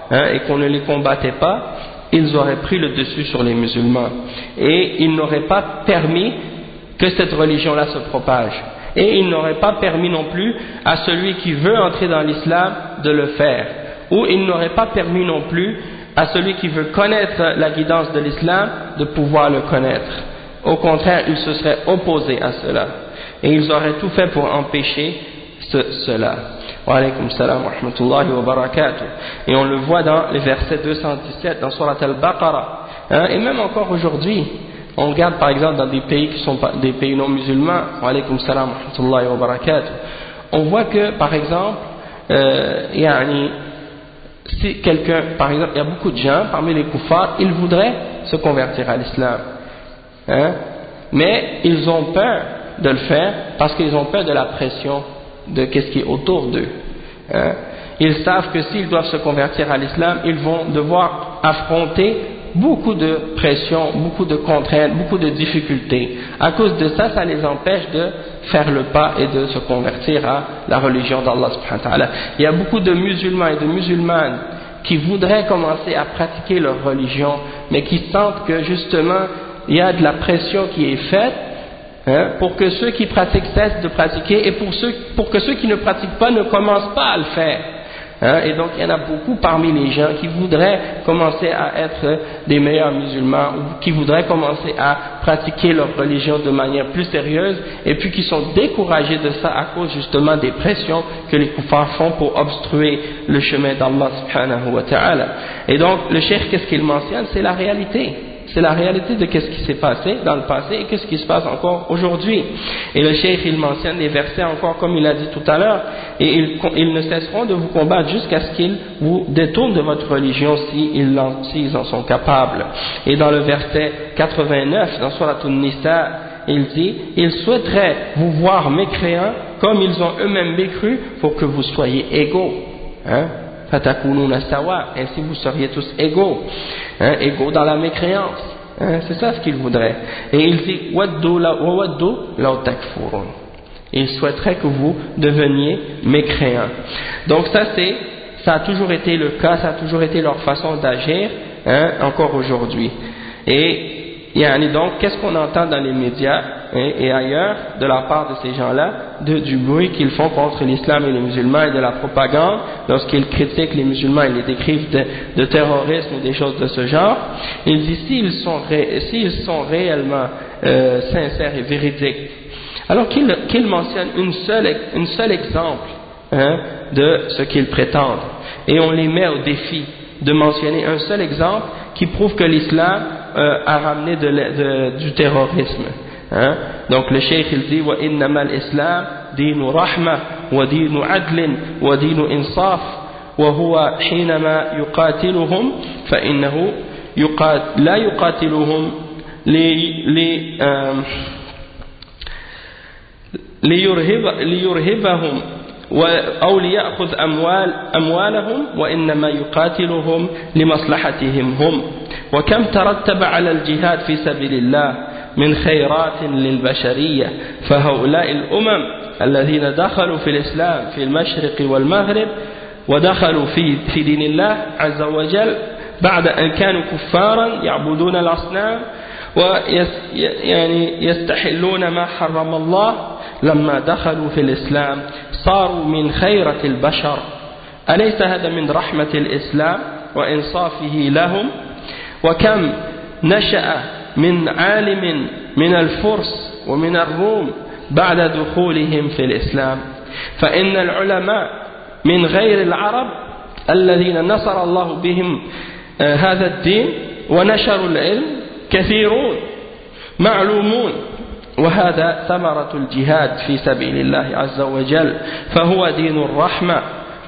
et qu'on ne les combattait pas, ils auraient pris le dessus sur les musulmans et ils n'auraient pas permis que cette religion-là se propage. Et ils n'auraient pas permis non plus à celui qui veut entrer dans l'islam de le faire. Ou ils n'auraient pas permis non plus à celui qui veut connaître la guidance de l'islam de pouvoir le connaître. Au contraire, ils se seraient opposés à cela. Et ils auraient tout fait pour empêcher cela. Wa alaykum salam wa rahmatullahi wa barakatuh. Et on le voit dans les versets 217 dans Surat Al-Baqarah. Et même encore aujourd'hui, on regarde par exemple dans des pays qui sont des pays non musulmans, wa alaykum salam wa rahmatullahi wa barakatuh, on voit que par exemple, si quelqu'un, par exemple, il y a beaucoup de gens parmi les kuffars, ils voudraient se convertir à l'islam, mais ils ont peur de le faire parce qu'ils ont peur de la pression de qu'est-ce qui est autour d'eux. Ils savent que s'ils doivent se convertir à l'islam, ils vont devoir affronter beaucoup de pression, beaucoup de contraintes, beaucoup de difficultés. À cause de ça, ça les empêche de faire le pas et de se convertir à la religion d'Allah subhanahu wa ta'ala. Il y a beaucoup de musulmans et de musulmanes qui voudraient commencer à pratiquer leur religion, mais qui sentent que justement, il y a de la pression qui est faite pour que ceux qui pratiquent cessent de pratiquer et pour que ceux qui ne pratiquent pas ne commencent pas à le faire. Et donc il y en a beaucoup parmi les gens qui voudraient commencer à être des meilleurs musulmans ou qui voudraient commencer à pratiquer leur religion de manière plus sérieuse et puis qui sont découragés de ça à cause justement des pressions que les kuffars font pour obstruer le chemin d'Allah subhanahu wa ta'ala. Et donc le cheikh, qu'est-ce qu'il mentionne? C'est la réalité. C'est la réalité de qu'est-ce qui s'est passé dans le passé et qu'est-ce qui se passe encore aujourd'hui. Et le cheikh, il mentionne des versets encore comme il a dit tout à l'heure, et ils ne cesseront de vous combattre jusqu'à ce qu'ils vous détournent de votre religion s'ils en sont capables. Et dans le verset 89, dans Surat An-Nisa, il dit, ils souhaiteraient vous voir mécréants comme ils ont eux-mêmes mécru pour que vous soyez égaux. Ainsi vous seriez tous égaux, égaux dans la mécréance. C'est ça ce qu'il voudrait. Et il dit il souhaiterait que vous deveniez mécréants. Donc ça a toujours été le cas, ça a toujours été leur façon d'agir, encore aujourd'hui. Et donc, qu'est-ce qu'on entend dans les médias et ailleurs de la part de ces gens-là, du bruit qu'ils font contre l'islam et les musulmans et de la propagande, lorsqu'ils critiquent les musulmans et les décrivent de terrorisme ou des choses de ce genre. Il dit, s'ils sont réellement sincères et véridiques, alors qu'ils mentionnent un seul exemple de ce qu'ils prétendent, et on les met au défi de mentionner un seul exemple qui prouve que l'islam a ramené du terrorisme. Donc le cheikh il dit wa innama al-islam dinu rahma wa dinu adlin wa dinu insaf wa huwa hinama yuqatiluhum fa innahu la yuqatiluhum liyurhibahum أو ليأخذ أموالهم وإنما يقاتلهم لمصلحتهم هم. وكم ترتب على الجهاد في سبيل الله من خيرات للبشرية. فهؤلاء الأمم الذين دخلوا في الإسلام في المشرق والمغرب ودخلوا في دين الله عز وجل بعد أن كانوا كفارا يعبدون الأصنام ويستحلون ما حرم الله، لما دخلوا في الإسلام صاروا من خيرة البشر. أليس هذا من رحمة الإسلام وإنصافه لهم؟ وكم نشأ من عالم من الفرس ومن الروم بعد دخولهم في الإسلام. فإن العلماء من غير العرب الذين نصر الله بهم هذا الدين ونشروا العلم كثيرون معلومون، وهذا ثمرة الجهاد في سبيل الله عز وجل. فهو دين الرحمة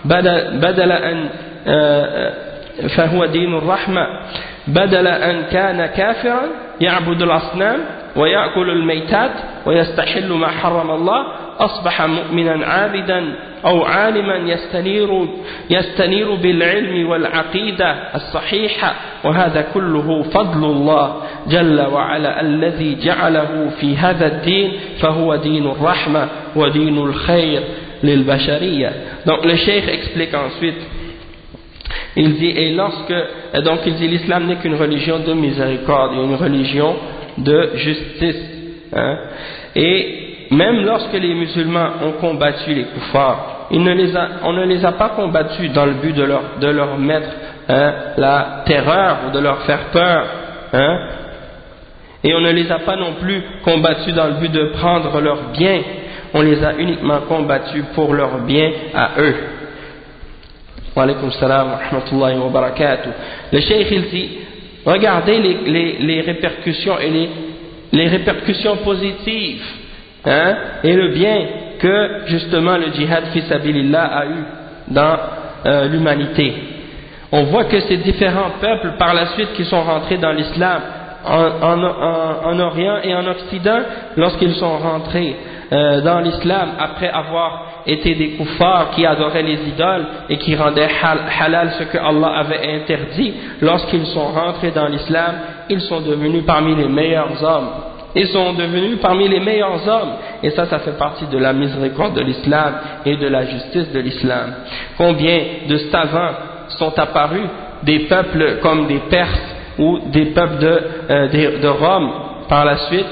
بدل أن كان كافرا يعبد الأصنام ويأكل الميتات ويستحل ما حرم الله، أصبح مؤمنا عابدا أو عالما يستنير بالعلم والعقيدة الصحيحة. وهذا كله فضل الله جل وعلا الذي جعله في هذا الدين، فهو دين الرحمة ودين الخير للبشرية. Donc le cheikh explique ensuite Il dit, donc il dit, l'islam n'est qu'une religion de miséricorde, une religion de justice. Hein. Et même lorsque les musulmans ont combattu les kuffars, on ne les a pas combattus dans le but de leur mettre la terreur ou de leur faire peur. Hein. Et on ne les a pas non plus combattus dans le but de prendre leurs biens. On les a uniquement combattus pour leur bien à eux. Wa alaykum salam wa rahmatullahi wa barakatuh. Le cheikh il dit, regardez les répercussions et les répercussions positives, hein, et le bien que justement le djihad fi sabilillah a eu dans l'humanité. On voit que ces différents peuples par la suite qui sont rentrés dans l'islam en Orient et en Occident, lorsqu'ils sont rentrés dans l'islam après avoir été des kuffars qui adoraient les idoles et qui rendaient halal ce que Allah avait interdit, lorsqu'ils sont rentrés dans l'islam, ils sont devenus parmi les meilleurs hommes. Ils sont devenus parmi les meilleurs hommes, et ça fait partie de la miséricorde de l'islam et de la justice de l'islam. Combien de savants sont apparus, des peuples comme des Perses ou des peuples de Rome par la suite,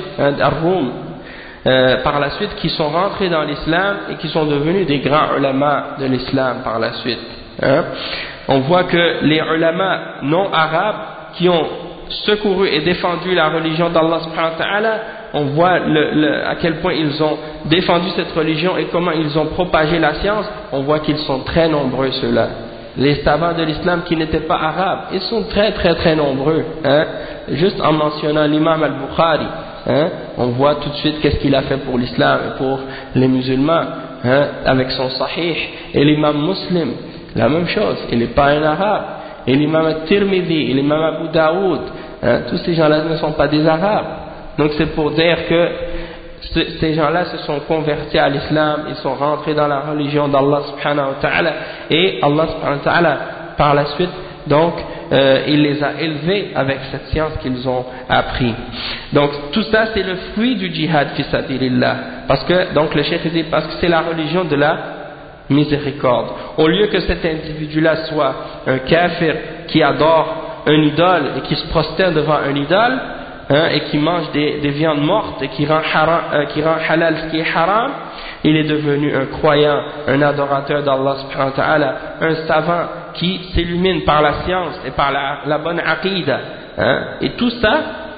par la suite, qui sont rentrés dans l'islam et qui sont devenus des grands ulama de l'islam par la suite. Hein. On voit que les ulama non arabes qui ont secouru et défendu la religion d'Allah subhanahu wa ta'ala, on voit à quel point ils ont défendu cette religion et comment ils ont propagé la science. On voit qu'ils sont très nombreux ceux-là. Les savants de l'islam qui n'étaient pas arabes, ils sont très très très nombreux. Hein. Juste en mentionnant l'imam al-Bukhari, hein, on voit tout de suite qu'est-ce qu'il a fait pour l'islam et pour les musulmans, hein, avec son sahih. Et l'imam Muslim, la même chose, il n'est pas un arabe. Et l'imam al-Tirmidhi, et l'imam Abu Daoud, hein, tous ces gens-là ne sont pas des arabes. Donc c'est pour dire que ces gens-là se sont convertis à l'islam, ils sont rentrés dans la religion d'Allah subhanahu wa ta'ala, et Allah subhanahu wa ta'ala par la suite, donc il les a élevés avec cette science qu'ils ont appris. Donc tout ça c'est le fruit du djihad fi sabilillah, parce que, donc le cheikh dit, parce que c'est la religion de la miséricorde. Au lieu que cet individu-là soit un kafir qui adore un idole et qui se prosterne devant un idole, hein, et qui mange des viandes mortes et qui rend halal ce qui est haram, il est devenu un croyant, un adorateur d'Allah subhanahu wa ta'ala, un savant qui s'illumine par la science et par la bonne aqidah, hein, et tout ça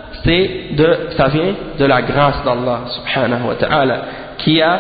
ça vient de la grâce d'Allah subhanahu wa ta'ala qui a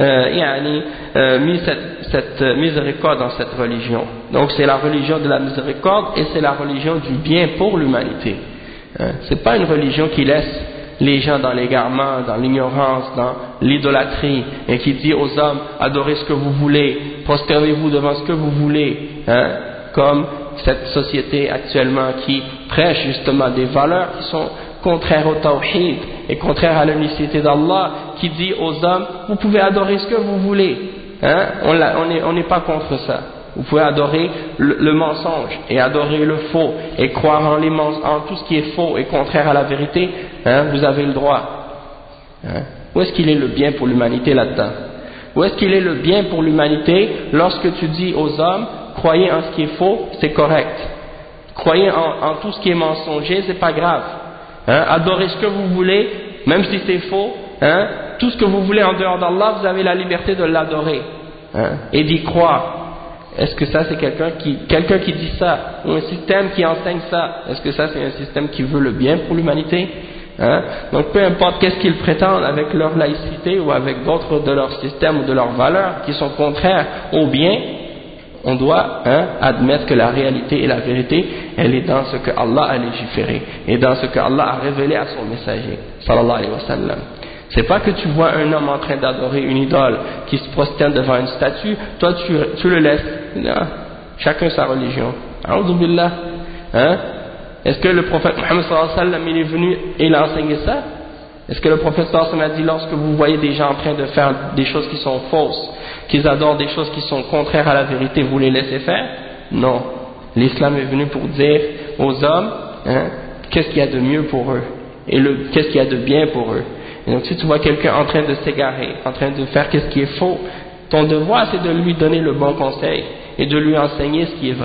mis cette miséricorde dans cette religion. Donc c'est la religion de la miséricorde et c'est la religion du bien pour l'humanité. C'est pas une religion qui laisse les gens dans l'égarement, dans l'ignorance, dans l'idolâtrie, et qui dit aux hommes, adorez ce que vous voulez, prosternez-vous devant ce que vous voulez, hein, comme cette société actuellement qui prêche justement des valeurs qui sont contraires au tawhid et contraires à l'unicité d'Allah, qui dit aux hommes, vous pouvez adorer ce que vous voulez, hein, on n'est pas contre ça. Vous pouvez adorer le mensonge et adorer le faux et croire en tout ce qui est faux et contraire à la vérité, hein, vous avez le droit. Hein. Où est-ce qu'il est le bien pour l'humanité là-dedans? Où est-ce qu'il est le bien pour l'humanité lorsque tu dis aux hommes, croyez en ce qui est faux, c'est correct. Croyez en tout ce qui est mensonger, c'est pas grave. Hein. Adorez ce que vous voulez, même si c'est faux, hein, tout ce que vous voulez en dehors d'Allah, vous avez la liberté de l'adorer, hein, et d'y croire. Est-ce que ça c'est quelqu'un qui dit ça, ou un système qui enseigne ça? Est-ce que ça c'est un système qui veut le bien pour l'humanité? Hein? Donc peu importe qu'est-ce qu'ils prétendent avec leur laïcité ou avec d'autres de leurs systèmes ou de leurs valeurs qui sont contraires au bien, on doit, hein, admettre que la réalité et la vérité, elle est dans ce que Allah a légiféré et dans ce que Allah a révélé à son messager sallallahu alayhi wa sallam. C'est pas que tu vois un homme en train d'adorer une idole qui se prosterne devant une statue, toi tu le laisses. Non. Chacun sa religion. A'udhu billah. Hein? Est-ce que le prophète Muhammad sallallahu alayhi wa sallam il est venu et il a enseigné ça? Est-ce que le prophète sallallahu alayhi wa sallam a dit, lorsque vous voyez des gens en train de faire des choses qui sont fausses, qu'ils adorent des choses qui sont contraires à la vérité, vous les laissez faire? Non. L'islam est venu pour dire aux hommes, hein, qu'est-ce qu'il y a de mieux pour eux et qu'est-ce qu'il y a de bien pour eux. Et donc si tu vois quelqu'un en train de s'égarer, en train de faire qu'est-ce qui est faux, ton devoir c'est de lui donner le bon conseil et de lui enseigner ce qui est vrai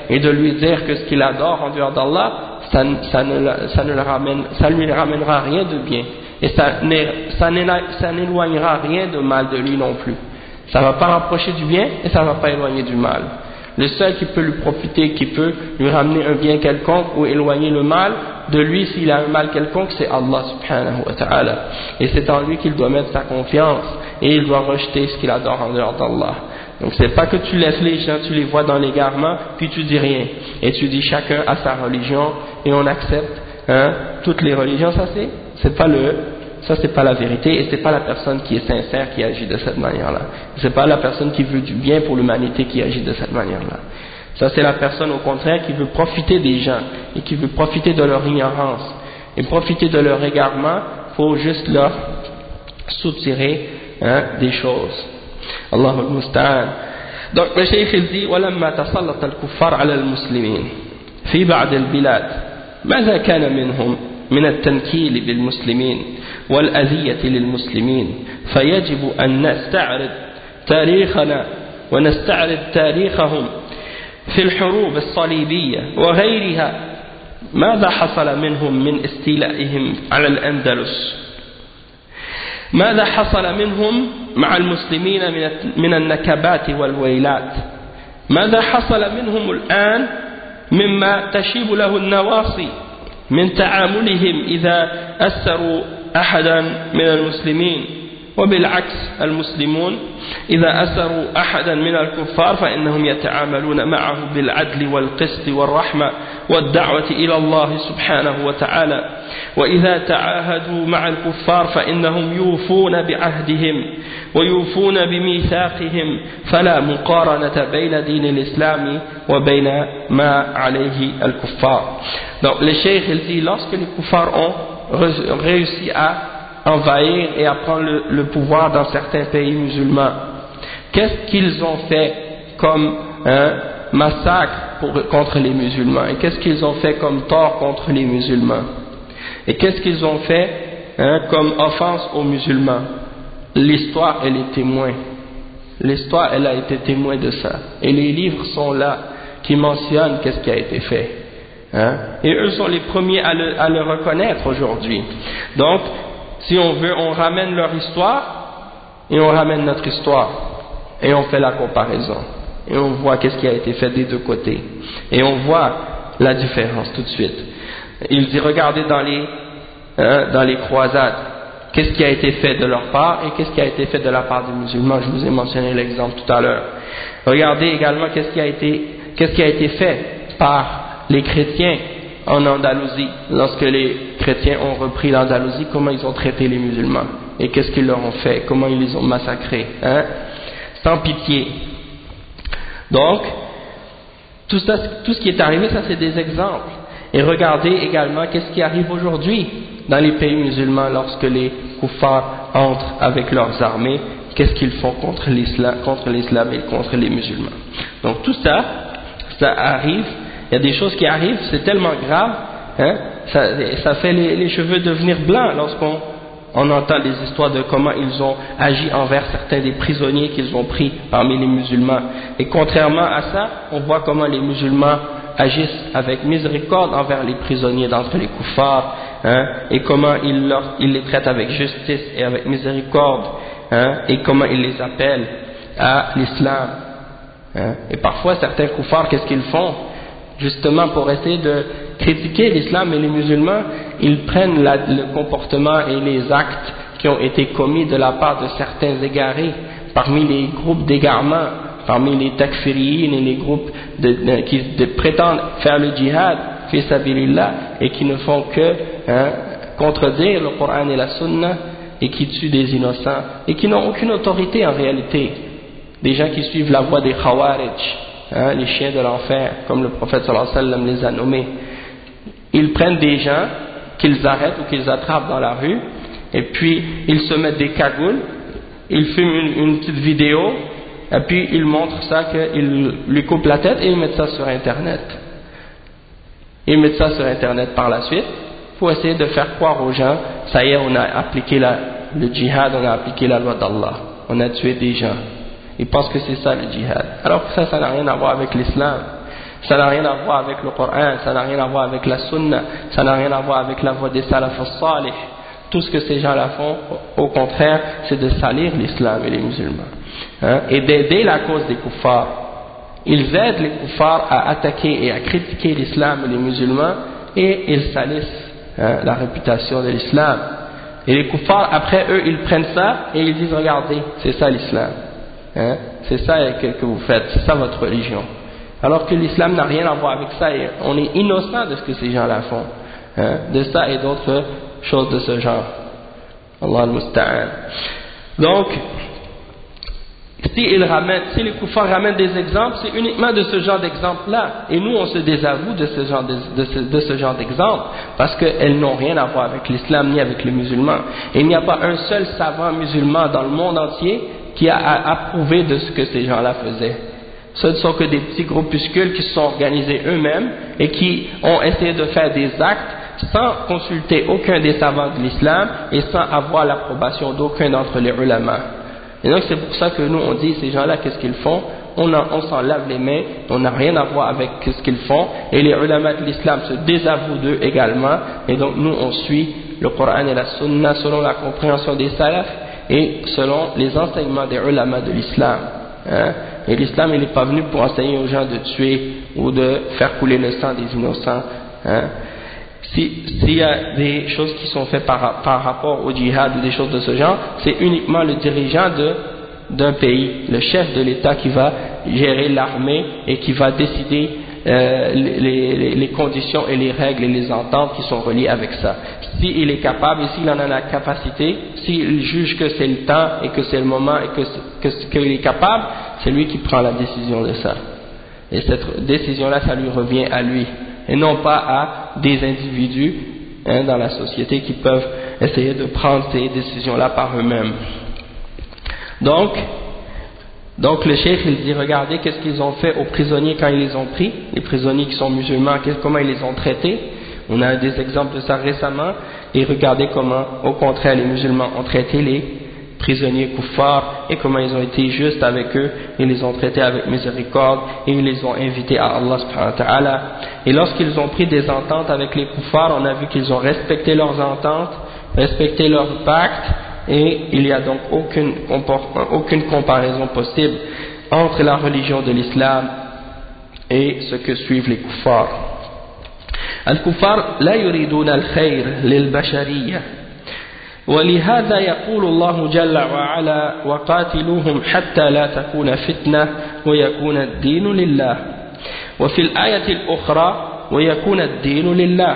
et de lui dire que ce qu'il adore en dehors d'Allah, ça lui ramènera rien de bien, et ça n'éloignera rien de mal de lui non plus. Ça ne va pas rapprocher du bien et ça ne va pas éloigner du mal. Le seul qui peut lui profiter, qui peut lui ramener un bien quelconque ou éloigner le mal de lui s'il a un mal quelconque, c'est Allah subhanahu wa ta'ala. Et c'est en lui qu'il doit mettre sa confiance et il doit rejeter ce qu'il adore en dehors d'Allah. Donc c'est pas que tu laisses les gens, tu les vois dans l'égarement, puis tu dis rien. Et tu dis chacun a sa religion et on accepte toutes les religions. Ça c'est pas la vérité, et c'est pas la personne qui est sincère qui agit de cette manière-là. C'est pas la personne qui veut du bien pour l'humanité qui agit de cette manière-là. Ça c'est la personne au contraire qui veut profiter des gens et qui veut profiter de leur ignorance et profiter de leur égarement. Faut juste leur soutirer des choses. Allahu musta'an. Donc le cheikh il dit ولما تسلط الكفار على المسلمين في بعض البلاد ماذا كان منهم من التنكيل بالمسلمين والأذية للمسلمين فيجب أن نستعرض تاريخنا ونستعرض تاريخهم في الحروب الصليبية وغيرها. ماذا حصل منهم من استيلائهم على الأندلس؟ ماذا حصل منهم مع المسلمين من النكبات والويلات؟ ماذا حصل منهم الآن مما تشيب له النواصي من تعاملهم إذا أسروا أحدا من المسلمين؟ وبالعكس المسلمون إذا أسروا أحدا من الكفار فإنهم يتعاملون معه بالعدل والقسط والرحمة والدعوة إلى الله سبحانه وتعالى. وإذا تعاهدوا مع الكفار فإنهم يوفون بعهدهم ويوفون بميثاقهم فلا مقارنة بين دين الإسلام وبين ما عليه الكفار. Donc le cheikh il dit lorsque les kuffars ont réussi à envahir et à prendre le pouvoir dans certains pays musulmans, qu'est-ce qu'ils ont fait comme massacre contre les musulmans, et qu'est-ce qu'ils ont fait comme tort contre les musulmans, et qu'est-ce qu'ils ont fait comme offense aux musulmans? L'histoire elle est témoin, l'histoire elle a été témoin de ça, et les livres sont là qui mentionnent qu'est-ce qui a été fait, et eux sont les premiers à le reconnaître aujourd'hui. Donc si on veut, on ramène leur histoire et on ramène notre histoire et on fait la comparaison et on voit qu'est-ce qui a été fait des deux côtés et on voit la différence tout de suite. Il dit regardez dans les croisades qu'est-ce qui a été fait de leur part et qu'est-ce qui a été fait de la part des musulmans. Je vous ai mentionné l'exemple tout à l'heure. Regardez également qu'est-ce qui a été fait par les chrétiens en Andalousie, lorsque les chrétiens ont repris l'Andalousie, comment ils ont traité les musulmans et qu'est-ce qu'ils leur ont fait, comment ils les ont massacrés, sans pitié. Donc tout ce qui est arrivé, ça c'est des exemples. Et regardez également qu'est-ce qui arrive aujourd'hui dans les pays musulmans lorsque les kuffars entrent avec leurs armées, qu'est-ce qu'ils font contre l'islam et contre les musulmans. Donc tout ça arrive. Il y a des choses qui arrivent, c'est tellement grave, ça fait les cheveux devenir blancs lorsqu'on entend les histoires de comment ils ont agi envers certains des prisonniers qu'ils ont pris parmi les musulmans. Et contrairement à ça, on voit comment les musulmans agissent avec miséricorde envers les prisonniers d'entre les kuffars, et comment ils les traitent avec justice et avec miséricorde, et comment ils les appellent à l'islam. Et parfois certains kuffars, qu'est-ce qu'ils font? Justement pour essayer de critiquer l'islam et les musulmans, ils prennent le comportement et les actes qui ont été commis de la part de certains égarés parmi les groupes d'égarement, parmi les takfiriyin et les groupes qui prétendent faire le djihad fi sabilillah et qui ne font que contredire le Coran et la Sunna et qui tuent des innocents et qui n'ont aucune autorité en réalité. Des gens qui suivent la voie des Khawarij, les chiens de l'enfer, comme le prophète sallallahu alayhi wa sallam les a nommés. Ils prennent des gens qu'ils arrêtent ou qu'ils attrapent dans la rue, et puis ils se mettent des cagoules, ils filment une petite vidéo, et puis ils montrent ça, qu'ils lui coupent la tête et ils mettent ça sur internet. Ils mettent ça sur internet par la suite pour essayer de faire croire aux gens, ça y est, on a appliqué le djihad, on a appliqué la loi d'Allah, on a tué des gens. Ils pensent que c'est ça le djihad, alors que ça n'a rien à voir avec l'islam. Ça n'a rien à voir avec le Coran, ça n'a rien à voir avec la Sunna, ça n'a rien à voir avec la voie des salaf as-salih. Tout ce que ces gens-là font, au contraire, c'est de salir l'islam et les musulmans, et d'aider la cause des kuffars. Ils aident les kuffars à attaquer et à critiquer l'islam et les musulmans, et ils salissent la réputation de l'islam. Et les kuffars, après eux, ils prennent ça et ils disent, regardez, c'est ça l'islam, c'est ça que vous faites, c'est ça votre religion. Alors que l'islam n'a rien à voir avec ça, et on est innocent de ce que ces gens-là font, de ça et d'autres choses de ce genre. Allah al-Musta'an. Donc, si les kuffars ramènent des exemples, c'est uniquement de ce genre d'exemple-là. Et nous, on se désavoue de ce genre d'exemple, parce qu'elles n'ont rien à voir avec l'islam ni avec les musulmans. Et il n'y a pas un seul savant musulman dans le monde entier qui a approuvé de ce que ces gens-là faisaient. Ce ne sont que des petits groupuscules qui se sont organisés eux-mêmes et qui ont essayé de faire des actes sans consulter aucun des savants de l'islam et sans avoir l'approbation d'aucun d'entre les ulama. Et donc c'est pour ça que nous on dit, ces gens-là, qu'est-ce qu'ils font? On s'en lave les mains, on n'a rien à voir avec ce qu'ils font, et les ulama de l'islam se désavouent d'eux également, et donc nous on suit le Coran et la Sunna selon la compréhension des salafs et selon les enseignements des ulama de l'islam. Et l'islam, il n'est pas venu pour enseigner aux gens de tuer ou de faire couler le sang des innocents. S'il y a des choses qui sont faites par rapport au djihad ou des choses de ce genre, c'est uniquement le dirigeant d'un pays, le chef de l'État qui va gérer l'armée et qui va décider les conditions et les règles et les ententes qui sont reliées avec ça. S'il est capable et s'il en a la capacité, s'il juge que c'est le temps et que c'est le moment et qu'il est capable, c'est lui qui prend la décision de ça. Et cette décision-là, ça lui revient à lui, et non pas à des individus dans la société qui peuvent essayer de prendre ces décisions-là par eux-mêmes. Donc le cheikh il dit, regardez qu'est-ce qu'ils ont fait aux prisonniers quand ils les ont pris, les prisonniers qui sont musulmans, comment ils les ont traités. On a des exemples de ça récemment, et regardez comment au contraire les musulmans ont traité les prisonniers kuffars et comment ils ont été justes avec eux, ils les ont traités avec miséricorde et ils les ont invités à Allah subhanahu wa ta'ala. Et lorsqu'ils ont pris des ententes avec les kuffars, on a vu qu'ils ont respecté leurs ententes, respecté leurs pactes, et il n'y a donc aucune comparaison possible entre la religion de l'islam et ce que suivent les kuffars. Al-kuffar la yuriduna al-khayr lil-bashariyya, ولهذا يقول الله جل وعلا وقاتلوهم حتى لا تكون فتنة ويكون الدين لله. وفي الآية الأخرى ويكون الدين لله.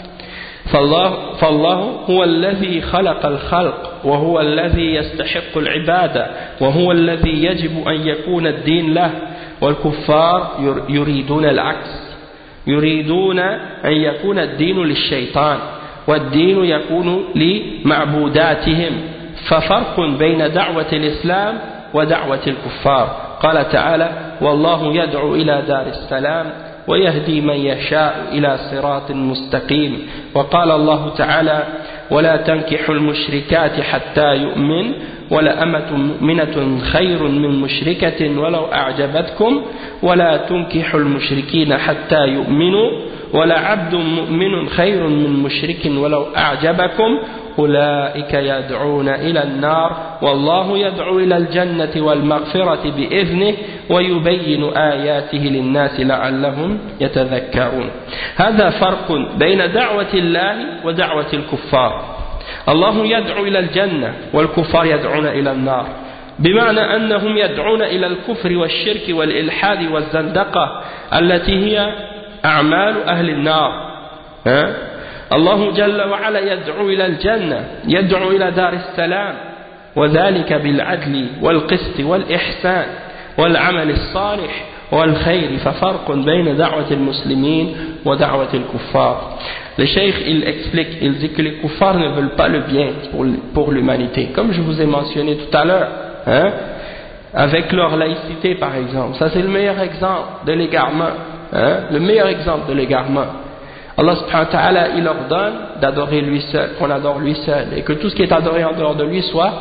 فالله هو الذي خلق الخلق وهو الذي يستحق العبادة وهو الذي يجب أن يكون الدين له. والكفار يريدون العكس، يريدون أن يكون الدين للشيطان والدين يكون لمعبوداتهم. ففرق بين دعوة الإسلام ودعوة الكفار. قال تعالى والله يدعو إلى دار السلام ويهدي من يشاء إلى صراط مستقيم. وقال الله تعالى ولا تنكحوا المشركات حتى يؤمن ولأمة مؤمنة خير من مشركة ولو أعجبتكم ولا تنكحوا المشركين حتى يؤمنوا ولعبد مؤمن خير من مشرك ولو أعجبكم أولئك يدعون إلى النار والله يدعو إلى الجنة والمغفرة بإذنه ويبين آياته للناس لعلهم يتذكرون. هذا فرق بين دعوة الله ودعوة الكفار. الله يدعو إلى الجنة والكفار يدعون إلى النار، بمعنى أنهم يدعون إلى الكفر والشرك والإلحاد والزندقة التي هي أعمال أهل النار. الله جل وعلا يدعو إلى الجنة، يدعو إلى دار السلام، وذلك بالعدل والقسط والإحسان والعمل الصالح والخير. ففرق بين دعوة المسلمين ودعوة الكفار. Le cheikh il explique, il dit que les kuffars ne veulent pas le bien pour l'humanité, comme je vous ai mentionné tout à l'heure, avec leur laïcité par exemple. Ça c'est le meilleur exemple de l'égarement, le meilleur exemple de l'égarement. Allah subhanahu wa ta'ala il ordonne d'adorer lui seul, qu'on adore lui seul, et que tout ce qui est adoré en dehors de lui soit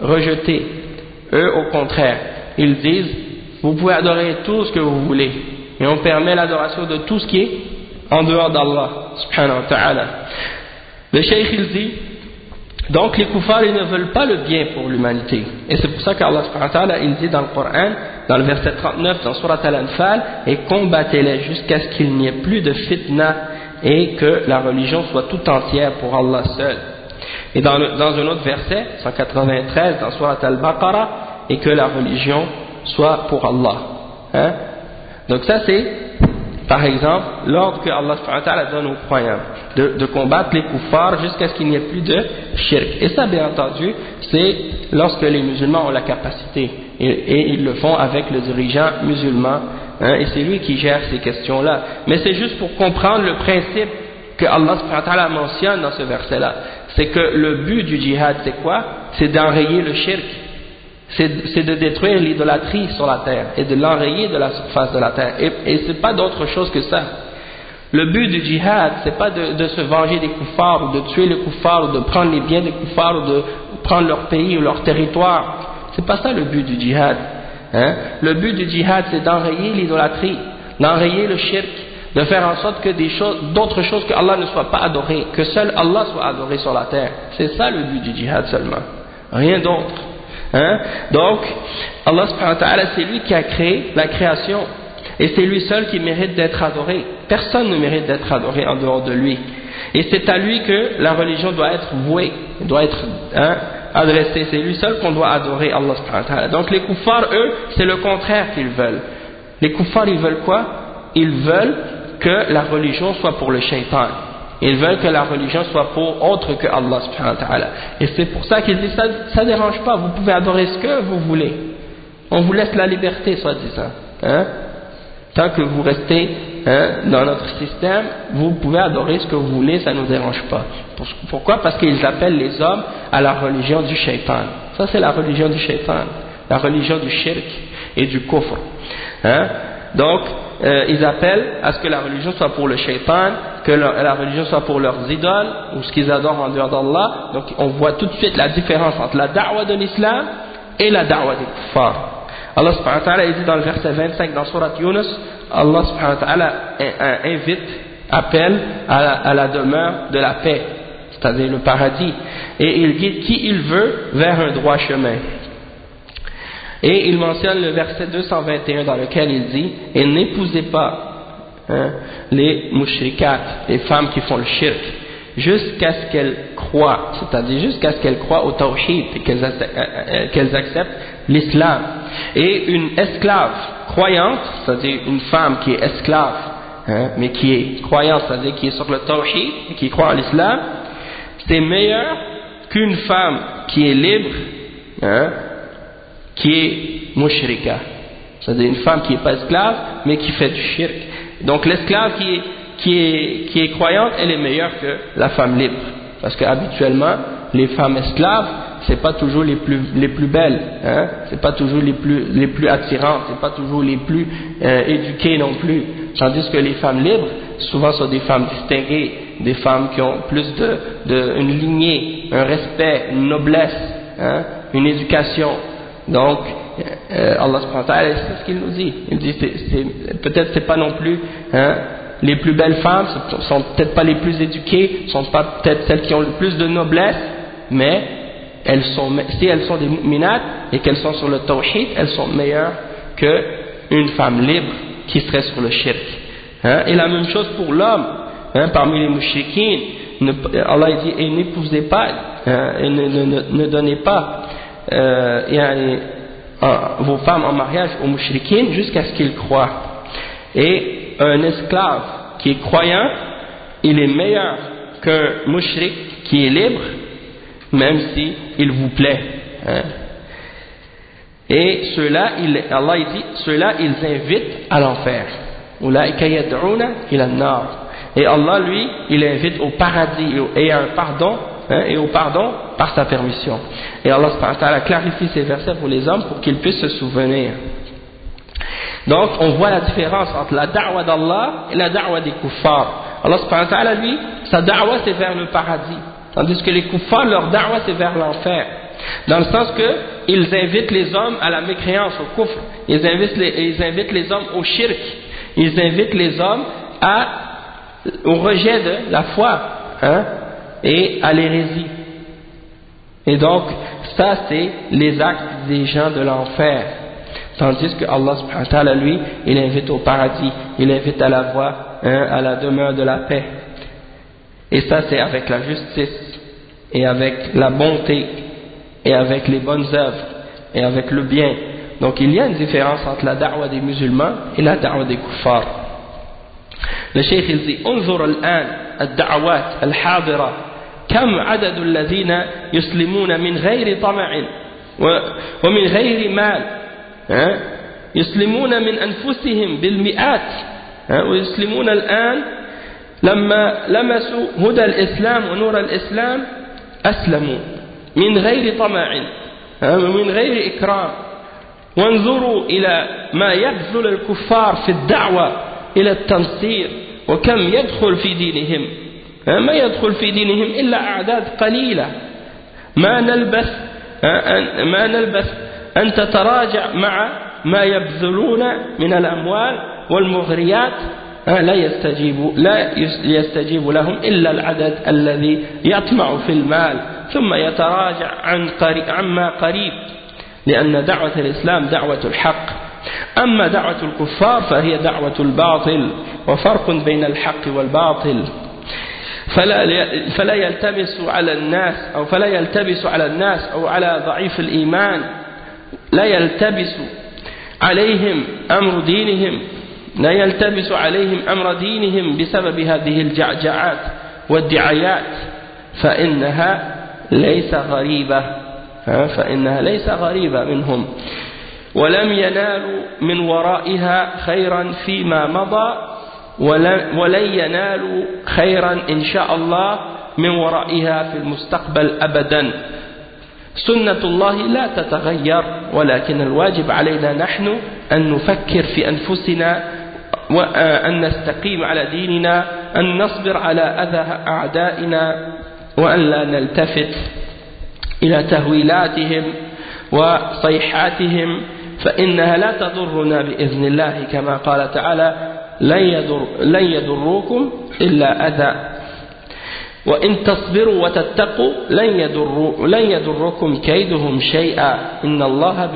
rejeté. Eux au contraire, ils disent vous pouvez adorer tout ce que vous voulez, et on permet l'adoration de tout ce qui est en dehors d'Allah subhanahu wa ta'ala. Le cheikh il dit, donc les kuffars ils ne veulent pas le bien pour l'humanité, et c'est pour ça qu'Allah subhanahu wa ta'ala il dit dans le Coran, dans le verset 39 dans Surat Al-Anfal, et combattez-les jusqu'à ce qu'il n'y ait plus de fitna et que la religion soit tout entière pour Allah seul. Et dans un autre verset 193 dans Surat Al-Baqarah, et que la religion soit pour Allah, hein? Donc ça c'est par exemple l'ordre que Allah subhanahu wa ta'ala donne aux croyants de combattre les kuffars jusqu'à ce qu'il n'y ait plus de shirk. Et ça bien entendu c'est lorsque les musulmans ont la capacité, et ils le font avec le dirigeant musulman, hein, et c'est lui qui gère ces questions là. Mais c'est juste pour comprendre le principe que Allah subhanahu wa ta'ala mentionne dans ce verset là, c'est que le but du djihad c'est quoi? C'est d'enrayer le shirk, c'est de détruire l'idolâtrie sur la terre et de l'enrayer de la surface de la terre, et c'est pas d'autre chose que ça. Le but du djihad c'est pas de se venger des kuffars, ou de tuer les kuffars, ou de prendre les biens des kuffars, ou de prendre leur pays ou leur territoire. C'est pas ça le but du djihad, hein? Le but du djihad c'est d'enrayer l'idolâtrie, d'enrayer le shirk, de faire en sorte que d'autres choses que Allah ne soit pas adoré, que seul Allah soit adoré sur la terre. C'est ça le but du djihad seulement, rien d'autre, hein? Donc Allah subhanahu wa ta'ala c'est lui qui a créé la création, et c'est lui seul qui mérite d'être adoré. Personne ne mérite d'être adoré en dehors de lui, et c'est à lui que la religion doit être vouée, doit être, hein, adressée. C'est lui seul qu'on doit adorer, Allah subhanahu wa ta'ala. Donc les kuffars eux c'est le contraire qu'ils veulent. Les kuffars ils veulent quoi? Ils veulent que la religion soit pour le shaitan. Ils veulent que la religion soit pour autre que Allah subhanahu wa ta'ala. Et c'est pour ça qu'ils disent ça ne dérange pas, vous pouvez adorer ce que vous voulez. On vous laisse la liberté, soi-disant, hein? Tant que vous restez, hein, dans notre système, vous pouvez adorer ce que vous voulez, ça ne nous dérange pas. Pourquoi? Parce qu'ils appellent les hommes à la religion du shaitan. Ça c'est la religion du shaitan, la religion du shirk et du kufr, hein? Donc ils appellent à ce que la religion soit pour le shaitan, que la religion soit pour leurs idoles ou ce qu'ils adorent en dehors d'Allah. Donc on voit tout de suite la différence entre la da'wa de l'islam et la da'wa des kuffars. Allah subhanahu wa ta'ala dit dans le verset 25 dans Surat Yunus, Allah subhanahu wa ta'ala appelle à la demeure de la paix, c'est-à-dire le paradis, et il guide qui il veut vers un droit chemin. Et il mentionne le verset 221 dans lequel il dit, et n'épousez pas, hein, les mushrikat, les femmes qui font le shirk, jusqu'à ce qu'elles croient, c'est-à-dire jusqu'à ce qu'elles croient au tawhid et qu'elles acceptent l'islam. Et une esclave croyante, c'est-à-dire une femme qui est esclave, hein, mais qui est croyante, c'est-à-dire qui est sur le tawhid et qui croit en l'islam, c'est meilleur qu'une femme qui est libre, hein, qui est mushrika, c'est-à-dire une femme qui n'est pas esclave mais qui fait du shirk. Donc l'esclave qui est croyante, elle est meilleure que la femme libre, parce qu'habituellement les femmes esclaves c'est pas toujours les plus belles, hein, c'est pas toujours les plus attirantes, c'est pas toujours les plus éduquées non plus, tandis que les femmes libres souvent sont des femmes distinguées, des femmes qui ont plus une lignée, un respect, une noblesse, hein, une éducation. Donc Allah subhanahu wa ta'ala c'est ce qu'il nous dit, il dit peut-être c'est pas non plus, hein, les plus belles femmes sont peut-être pas les plus éduquées, sont pas peut-être celles qui ont le plus de noblesse, mais si elles sont des mu'minat et qu'elles sont sur le tawhid, elles sont meilleures qu'une femme libre qui serait sur le shirk, hein? Et la même chose pour l'homme, hein, parmi les mushrikines, Allah dit, et n'épousez pas, hein, et ne donnez pas vos femmes en mariage aux mushrikines jusqu'à ce qu'ils croient. Et un esclave qui est croyant, il est meilleur qu'un mushrik qui est libre, même si il vous plaît, hein. Et ceux-là, Allah dit, ceux-là ils invitent à l'enfer. Ulaika yad'una ila an-nar. Et Allah lui, il invite au paradis et à un pardon, hein, et au pardon par sa permission. Et Allah subhanahu wa ta'ala clarifie ces versets pour les hommes pour qu'ils puissent se souvenir. Donc on voit la différence entre la da'wa d'Allah et la da'wa des kuffars. Allah subhanahu wa ta'ala lui, sa da'wa c'est vers le paradis, tandis que les kuffars, leur da'wa c'est vers l'enfer, dans le sens que ils invitent les hommes à la mécréance, au kufr, ils invitent les hommes au shirk, Ils invitent les hommes au rejet de la foi, et à l'hérésie. Et donc, ça c'est les actes des gens de l'enfer. Tandis que Allah subhanahu wa ta'ala, lui, il invite au paradis, il invite à la voie, à la demeure de la paix. Et ça c'est avec la justice, et avec la bonté, et avec les bonnes œuvres, et avec le bien. Donc il y a une différence entre la da'wa des musulmans et la da'wa des kuffars. Le cheikh il dit انظر الآن الدعوات الحاضرة كم عدد الذين يسلمون من غير طمع ومن غير مال يسلمون من أنفسهم بالمئات ويسلمون الآن لما لمسوا هدى الإسلام ونور الإسلام أسلموا من غير طمع ومن غير إكرام. وانظروا إلى ما يبذل الكفار في الدعوة إلى التنصير وكم يدخل في دينهم. ما يدخل في دينهم إلا أعداد قليلة. ما نلبث أن تتراجع مع ما يبذلون من الأموال والمغريات. لا يستجيب لهم إلا العدد الذي يطمع في المال ثم يتراجع عما قريب، لأن دعوة الإسلام دعوة الحق، أما دعوة الكفار فهي دعوة الباطل، وفرق بين الحق والباطل. فلا يلتبس على الناس أو على ضعيف الإيمان، لا يلتبس عليهم أمر دينهم بسبب هذه الجعجعات والدعايات، فإنها ليس غريبة منهم، ولم ينالوا من ورائها خيرا فيما مضى، ولن ينالوا خيرا إن شاء الله من ورائها في المستقبل أبدا. سنة الله لا تتغير، ولكن الواجب علينا نحن أن نفكر في أنفسنا، وأن نستقيم على ديننا، أن نصبر على أذى أعدائنا، وأن لا نلتفت إلى تهويلاتهم وصيحاتهم، فإنها لا تضرنا بإذن الله، كما قال تعالى: لن يضروكم إلا أذى، وإن تصبروا وتتقوا لن يضركم كيدهم شيئا، إن الله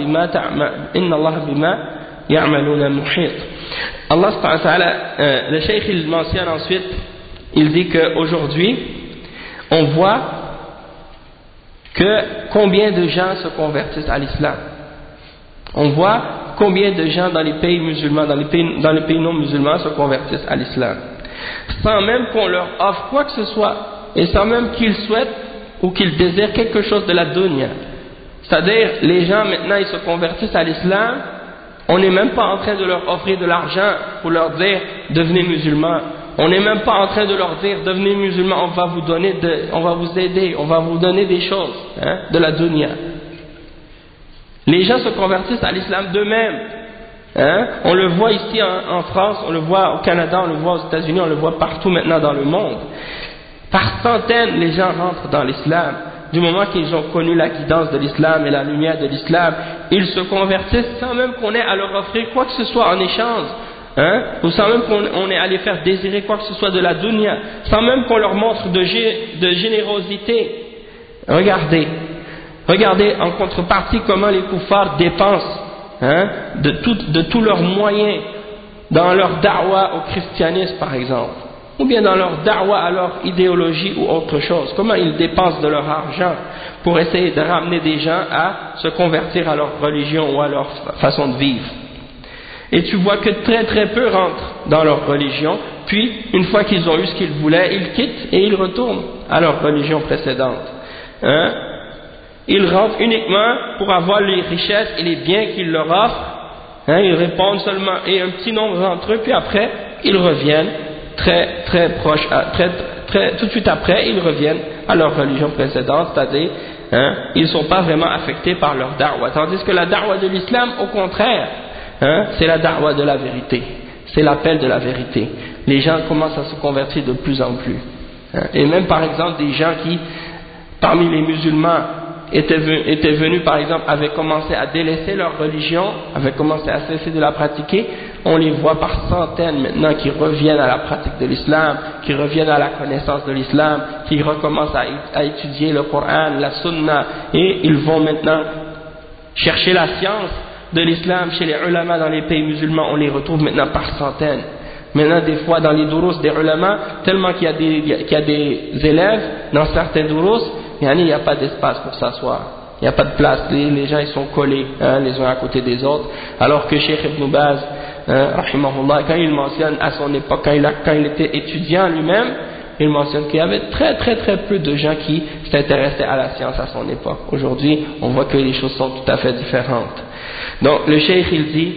بما يعملون محيط. Allah subhanahu wa ta'ala, le cheikh il mentionne ensuite, il dit qu'aujourd'hui on voit que combien de gens se convertissent à l'islam. On voit combien de gens dans les pays musulmans, dans les pays non musulmans se convertissent à l'islam, sans même qu'on leur offre quoi que ce soit, et sans même qu'ils souhaitent ou qu'ils désirent quelque chose de la dunya. C'est-à-dire, les gens maintenant ils se convertissent à l'islam, on n'est même pas en train de leur offrir de l'argent pour leur dire devenez musulmans. On n'est même pas en train de leur dire devenez musulmans, on va vous aider, on va vous donner des choses, de la dunya. Les gens se convertissent à l'islam d'eux-mêmes. On le voit ici en France, on le voit au Canada, on le voit aux États-Unis, on le voit partout maintenant dans le monde. Par centaines, les gens rentrent dans l'islam. Du moment qu'ils ont connu la guidance de l'islam et la lumière de l'islam, ils se convertissent sans même qu'on ait à leur offrir quoi que ce soit en échange, ou sans même qu'on ait à les faire désirer quoi que ce soit de la dunya, sans même qu'on leur montre de générosité. Regardez en contrepartie comment les kuffars dépensent de tous leurs moyens dans leur da'wa au christianisme par exemple, ou bien dans leur da'wa à leur idéologie ou autre chose. Comment ils dépensent de leur argent pour essayer de ramener des gens à se convertir à leur religion ou à leur façon de vivre. Et tu vois que très très peu rentrent dans leur religion, puis une fois qu'ils ont eu ce qu'ils voulaient, ils quittent et ils retournent à leur religion précédente. Ils rentrent uniquement pour avoir les richesses et les biens qu'ils leur offrent, ils répondent seulement, et un petit nombre d'entre eux, puis après ils reviennent très proche, tout de suite après, ils reviennent à leur religion précédente, c'est-à-dire, ils ne sont pas vraiment affectés par leur da'wa. Tandis que la da'wa de l'islam, au contraire, c'est la da'wa de la vérité, c'est l'appel de la vérité. Les gens commencent à se convertir de plus en plus. Et même par exemple, des gens qui, parmi les musulmans, étaient venus par exemple, avaient commencé à délaisser leur religion, avaient commencé à cesser de la pratiquer, on les voit par centaines maintenant qui reviennent à la pratique de l'islam, qui reviennent à la connaissance de l'islam, qui recommencent à étudier le Coran, la Sunna, et ils vont maintenant chercher la science de l'islam chez les ulama dans les pays musulmans. On les retrouve maintenant par centaines. Maintenant, des fois, dans les durus des ulama, tellement qu'il y a des élèves dans certains durus, il n'y a pas d'espace pour s'asseoir. Il n'y a pas de place. Les gens, ils sont collés, les uns à côté des autres. Alors que Cheikh Ibn Baz, rahimahullah, quand il mentionne à son époque, quand il était étudiant lui-même, il mentionne qu'il y avait très peu de gens qui s'intéressaient à la science à son époque. Aujourd'hui, on voit que les choses sont tout à fait différentes. Donc, le Cheikh, il dit,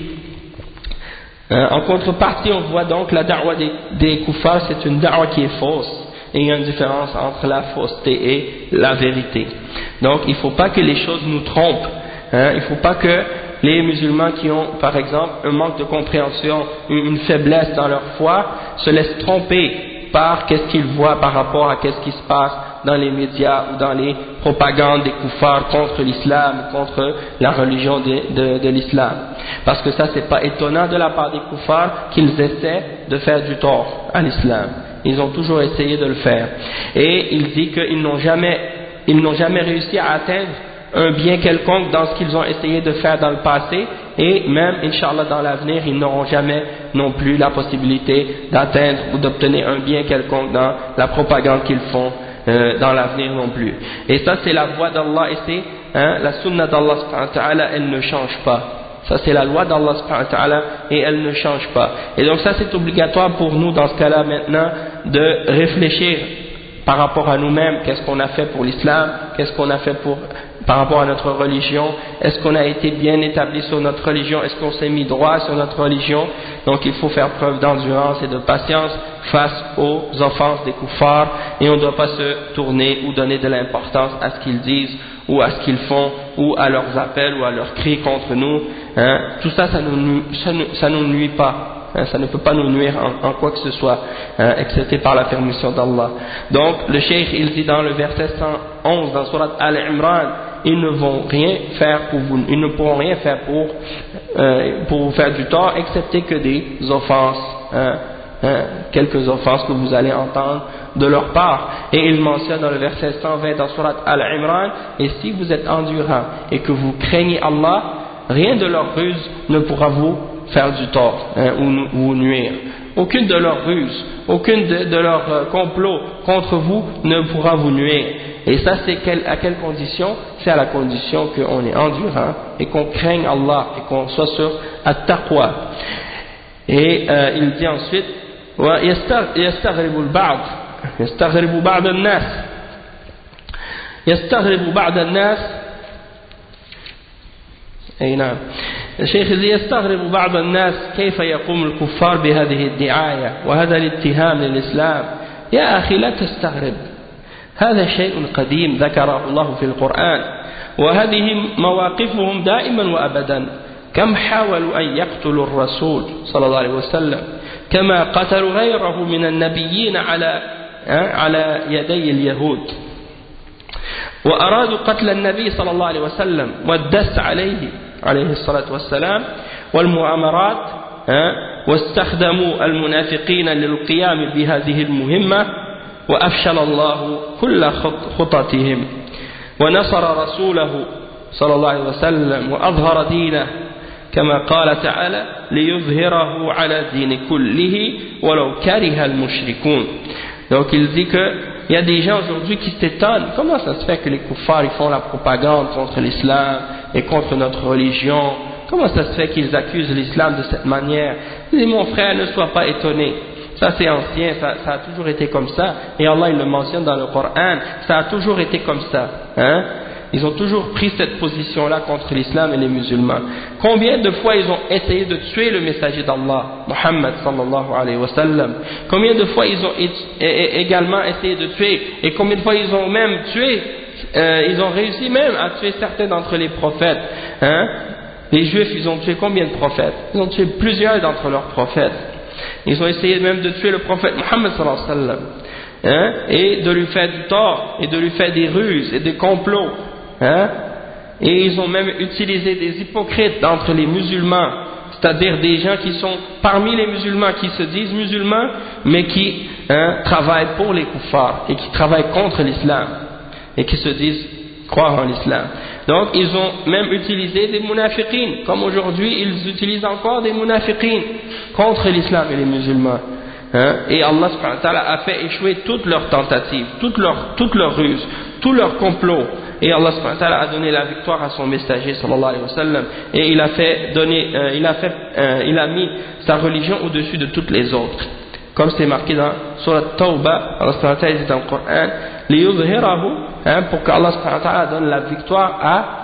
en contrepartie, on voit donc la da'wa des kuffars, c'est une da'wa qui est fausse. Et il y a une différence entre la fausseté et la vérité. Donc, il ne faut pas que les choses nous trompent. Il ne faut pas que les musulmans qui ont, par exemple, un manque de compréhension, une faiblesse dans leur foi, se laissent tromper par qu'est-ce qu'ils voient par rapport à qu'est-ce qui se passe dans les médias ou dans les propagandes des kuffars contre l'islam, contre la religion de l'islam. Parce que ça, c'est pas étonnant de la part des kuffars qu'ils essaient de faire du tort à l'islam. Ils ont toujours essayé de le faire. Et il dit qu'ils n'ont jamais réussi à atteindre un bien quelconque dans ce qu'ils ont essayé de faire dans le passé, et même, Inch'Allah, dans l'avenir, ils n'auront jamais non plus la possibilité d'atteindre ou d'obtenir un bien quelconque dans la propagande qu'ils font dans l'avenir non plus. Et ça, c'est la voie d'Allah, et c'est la sunna d'Allah subhanahu wa ta'ala, elle ne change pas. Ça, c'est la loi d'Allah subhanahu wa ta'ala, et elle ne change pas. Et donc ça, c'est obligatoire pour nous, dans ce cas-là maintenant, de réfléchir par rapport à nous-mêmes, qu'est-ce qu'on a fait pour l'islam, qu'est-ce qu'on a fait par rapport à notre religion, est-ce qu'on a été bien établi sur notre religion, est-ce qu'on s'est mis droit sur notre religion. Donc il faut faire preuve d'endurance et de patience face aux offenses des kuffars, et on ne doit pas se tourner ou donner de l'importance à ce qu'ils disent ou à ce qu'ils font ou à leurs appels ou à leurs cris contre nous. Tout ça, ça nous nuit pas. Ça ne peut pas nous nuire en quoi que ce soit, excepté par la permission d'Allah. Donc le cheikh, il dit dans le verset 111 dans Surat Al-Imran, ils ne vont rien faire pour vous, ils ne pourront rien faire pour vous faire du tort, excepté que des offenses, quelques offenses que vous allez entendre de leur part. Et il mentionne dans le verset 120 dans Surat Al-Imran, et si vous êtes endurant et que vous craignez Allah, rien de leur ruse ne pourra vous faire du tort ou vous nuire. Aucune de leurs ruses, aucune de leurs complots contre vous ne pourra vous nuire. Et ça, c'est à quelle condition? C'est à la condition qu'on est endurant et qu'on craigne Allah et qu'on soit sur at-taqwa. Et il dit ensuite, يستغرب بعض الناس أي نعم. الشيخ يستغرب بعض الناس كيف يقوم الكفار بهذه الدعاية وهذا الاتهام للإسلام. يا أخي لا تستغرب، هذا شيء قديم ذكره الله في القرآن، وهذه مواقفهم دائما وأبدا. كم حاولوا أن يقتلوا الرسول صلى الله عليه وسلم كما قتلوا غيره من النبيين على يدي اليهود، وأرادوا قتل النبي صلى الله عليه وسلم والدس عليه الصلاة والسلام والمؤامرات، واستخدموا المنافقين للقيام بهذه المهمة، وأفشل الله كل خططهم ونصر رسوله صلى الله عليه وسلم وأظهر دينه كما قال تعالى ليظهره على الدين كله ولو كره المشركون. Donc il dit que il y a des gens aujourd'hui qui s'étonnent, comment ça se fait que les kuffars ils font la propagande contre l'islam et contre notre religion, comment ça se fait qu'ils accusent l'islam de cette manière. Il dit, mon frère, ne sois pas étonné, ça c'est ancien, ça a toujours été comme ça, et Allah il le mentionne dans le Coran, ça a toujours été comme ça, Ils ont toujours pris cette position-là contre l'islam et les musulmans. Combien de fois ils ont essayé de tuer le messager d'Allah, Muhammad sallallahu alayhi wa sallam? Combien de fois ils ont également essayé de tuer? Et combien de fois ils ont même tué, ils ont réussi même à tuer certains d'entre les prophètes, Les Juifs, ils ont tué combien de prophètes? Ils ont tué plusieurs d'entre leurs prophètes. Ils ont essayé même de tuer le prophète Muhammad sallallahu alayhi wa sallam, et de lui faire du tort, et de lui faire des ruses et des complots. Et ils ont même utilisé des hypocrites d'entre les musulmans, c'est-à-dire des gens qui sont parmi les musulmans, qui se disent musulmans, mais qui travaillent pour les kuffars, et qui travaillent contre l'islam, et qui se disent croire en l'islam. Donc ils ont même utilisé des munafiqines, comme aujourd'hui ils utilisent encore des munafiqines contre l'islam et les musulmans. Et Allah subhanahu wa ta'ala a fait échouer toutes leurs tentatives, toutes leurs ruses, tous leurs complots. Et Allah subhanahu wa ta'ala a donné la victoire à son messager sallallahu alayhi wa sallam. Et il a mis sa religion au-dessus de toutes les autres. Comme c'est marqué dans Surat Tawbah, Allah subhanahu wa ta'ala dit dans le Coran, liyudhhirahu, pour qu'Allah subhanahu wa ta'ala donne la victoire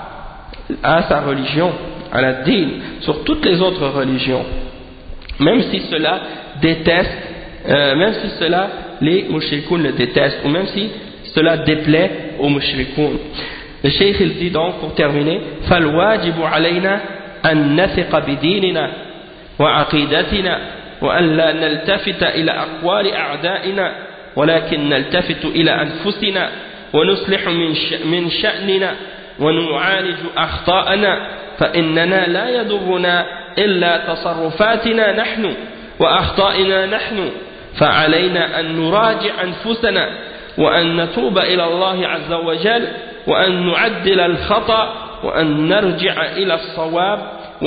à sa religion, à la dîne, sur toutes les autres religions. Même si cela déteste, même si cela, les mushrikoun le détestent, ou même si cela déplaît aux mushrikoun. Le cheikh il dit donc, pour terminer, فَالْوَاجِبُ عَلَيْنَا أَن نَثِقَ بِدِينِنَا وَعَقِيدَتِنَا وأن لا نلتفت إلى أقوال أعدائنا ولكن نلتفت إلى أنفسنا ونصلح من شأننا ونعالج أخطاءنا فإننا لا يضرنا إلا تصرفاتنا نحن وأخطائنا نحن فعلينا أن نراجع أنفسنا وأن نتوب إلى الله عز وجل وأن نعدل الخطأ وأن نرجع إلى الصواب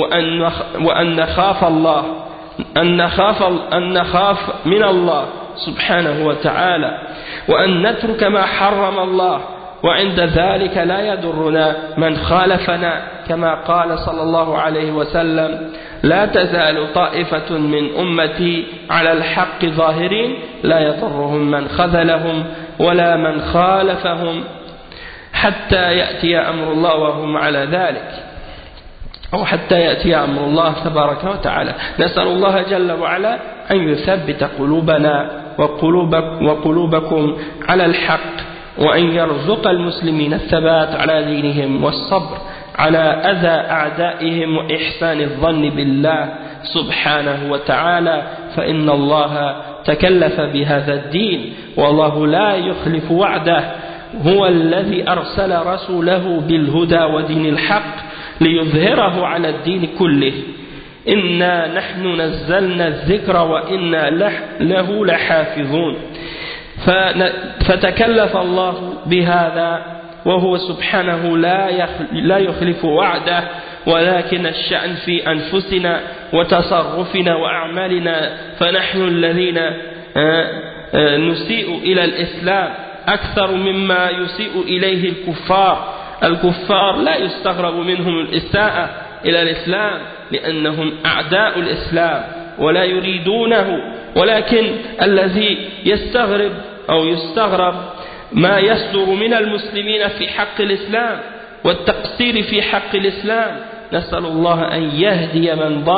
وأن نخاف الله أن نخاف من الله سبحانه وتعالى وأن نترك ما حرم الله وعند ذلك لا يضرنا من خالفنا كما قال صلى الله عليه وسلم لا تزال طائفة من أمتي على الحق ظاهرين لا يضرهم من خذلهم ولا من خالفهم حتى يأتي أمر الله وهم على ذلك أو حتى يأتي أمر الله تبارك وتعالى. نسأل الله جل وعلا أن يثبت قلوبنا وقلوبكم على الحق وأن يرزق المسلمين الثبات على دينهم والصبر على أذى أعدائهم وإحسان الظن بالله سبحانه وتعالى فإن الله تكلف بهذا الدين والله لا يخلف وعده هو الذي أرسل رسوله بالهدى ودين الحق ليظهره على الدين كله إنا نحن نزلنا الذكر وإنا له لحافظون فتكلف الله بهذا وهو سبحانه لا يخلف وعده ولكن الشأن في أنفسنا وتصرفنا وأعمالنا فنحن الذين نسيء إلى الإسلام أكثر مما يسيء إليه الكفار لا يستغرب منهم الإساءة إلى الإسلام لأنهم أعداء الإسلام ولا يريدونه ولكن الذي يستغرب ما يصدر من المسلمين في حق الإسلام والتقصير في حق الإسلام نسأل الله أن يهدي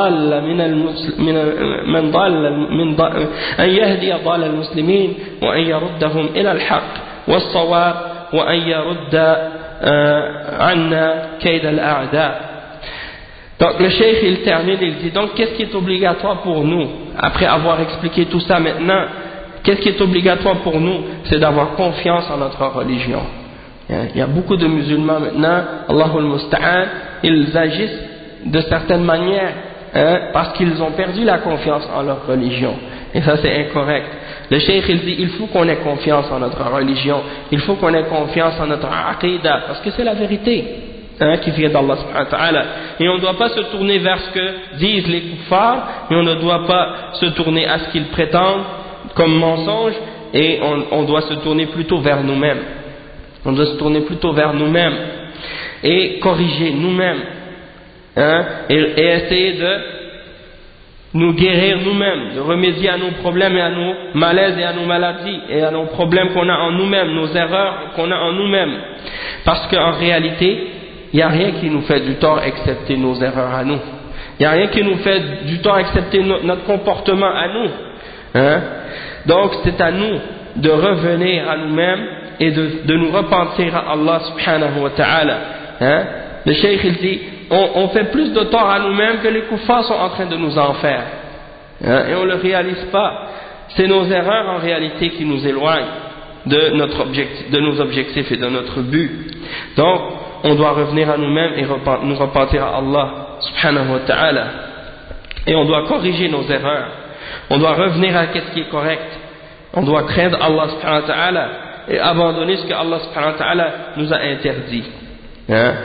أن يهدي ضال المسلمين وأن يردهم إلى الحق والصواب وأن يرد عنا كيد الأعداء. Donc le cheikh il termine, il dit donc qu'est-ce qui est obligatoire pour nous après avoir expliqué tout ça maintenant, qu'est-ce qui est obligatoire pour nous, c'est d'avoir confiance en notre religion. Il y a beaucoup de musulmans maintenant, Allahul Musta'an, ils agissent de certaines manières parce qu'ils ont perdu la confiance en leur religion et ça c'est incorrect. Le cheikh il dit il faut qu'on ait confiance en notre religion, il faut qu'on ait confiance en notre aqidah parce que c'est la vérité qui vient d'Allah subhanahu wa ta'ala et on ne doit pas se tourner vers ce que disent les kuffars et on ne doit pas se tourner à ce qu'ils prétendent comme mensonge et on doit se tourner plutôt vers nous-mêmes. On doit se tourner plutôt vers nous-mêmes et corriger nous-mêmes et essayer de nous guérir nous-mêmes, de remédier à nos problèmes et à nos malaises et à nos maladies et à nos problèmes qu'on a en nous-mêmes, nos erreurs qu'on a en nous-mêmes. Parce qu'en réalité, il n'y a rien qui nous fait du tort excepté nos erreurs à nous. Il n'y a rien qui nous fait du tort excepté notre comportement à nous. Donc c'est à nous de revenir à nous-mêmes et de nous repentir à Allah subhanahu wa ta'ala. Le cheikh il dit on fait plus de tort à nous-mêmes que les kuffars sont en train de nous en faire et on ne le réalise pas. C'est nos erreurs en réalité qui nous éloignent de nos objectifs et de notre but. Donc on doit revenir à nous-mêmes et nous repentir à Allah subhanahu wa ta'ala. Et on doit corriger nos erreurs. On doit revenir à ce qui est correct. On doit craindre Allah subhanahu wa ta'ala et abandonner ce que Allah subhanahu wa ta'ala nous a interdit. Hein?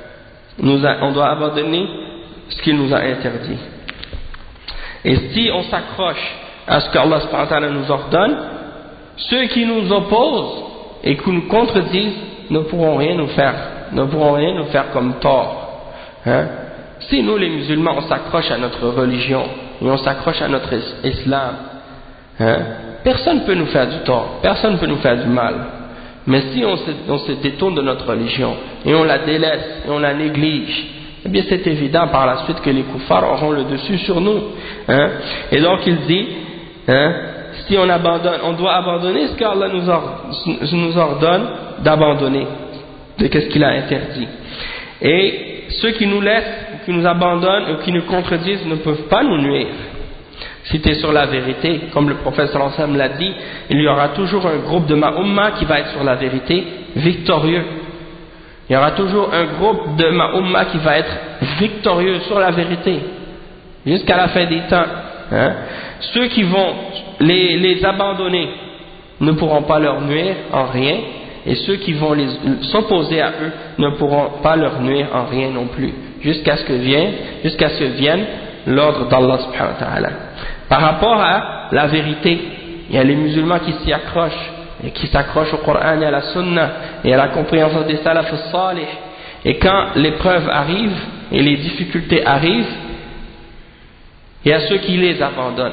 On doit abandonner ce qu'il nous a interdit. Et si on s'accroche à ce que Allah subhanahu wa ta'ala nous ordonne, ceux qui nous opposent et qui nous contredisent ne pourront rien nous faire comme tort. Hein? Si nous les musulmans on s'accroche à notre religion et on s'accroche à notre islam, hein, personne ne peut nous faire du tort, personne ne peut nous faire du mal. Mais si on se détourne de notre religion et on la délaisse et on la néglige, eh bien c'est évident par la suite que les kuffars auront le dessus sur nous. Hein. Et donc il dit, hein, si on abandonne, on doit abandonner ce qu'Allah nous ordonne d'abandonner, de ce qu'il a interdit. Et ceux qui nous laissent, qui nous abandonnent ou qui nous contredisent ne peuvent pas nous nuire. Si tu es sur la vérité, comme le prophète sallallahu alayhi wa sallam l'a dit, il y aura toujours un groupe de ma umma qui va être sur la vérité victorieux. Il y aura toujours un groupe de ma umma qui va être victorieux sur la vérité jusqu'à la fin des temps. Hein? Ceux qui vont les abandonner ne pourront pas leur nuire en rien, et ceux qui vont s'opposer à eux ne pourront pas leur nuire en rien non plus, jusqu'à ce que vienne l'ordre d'Allah subhanahu wa ta'ala. Par rapport à la vérité, il y a les musulmans qui s'y accrochent, et qui s'accrochent au Coran et à la Sunna, et à la compréhension des salaf salih. Et quand l'épreuve arrive, et les difficultés arrivent, il y a ceux qui les abandonnent.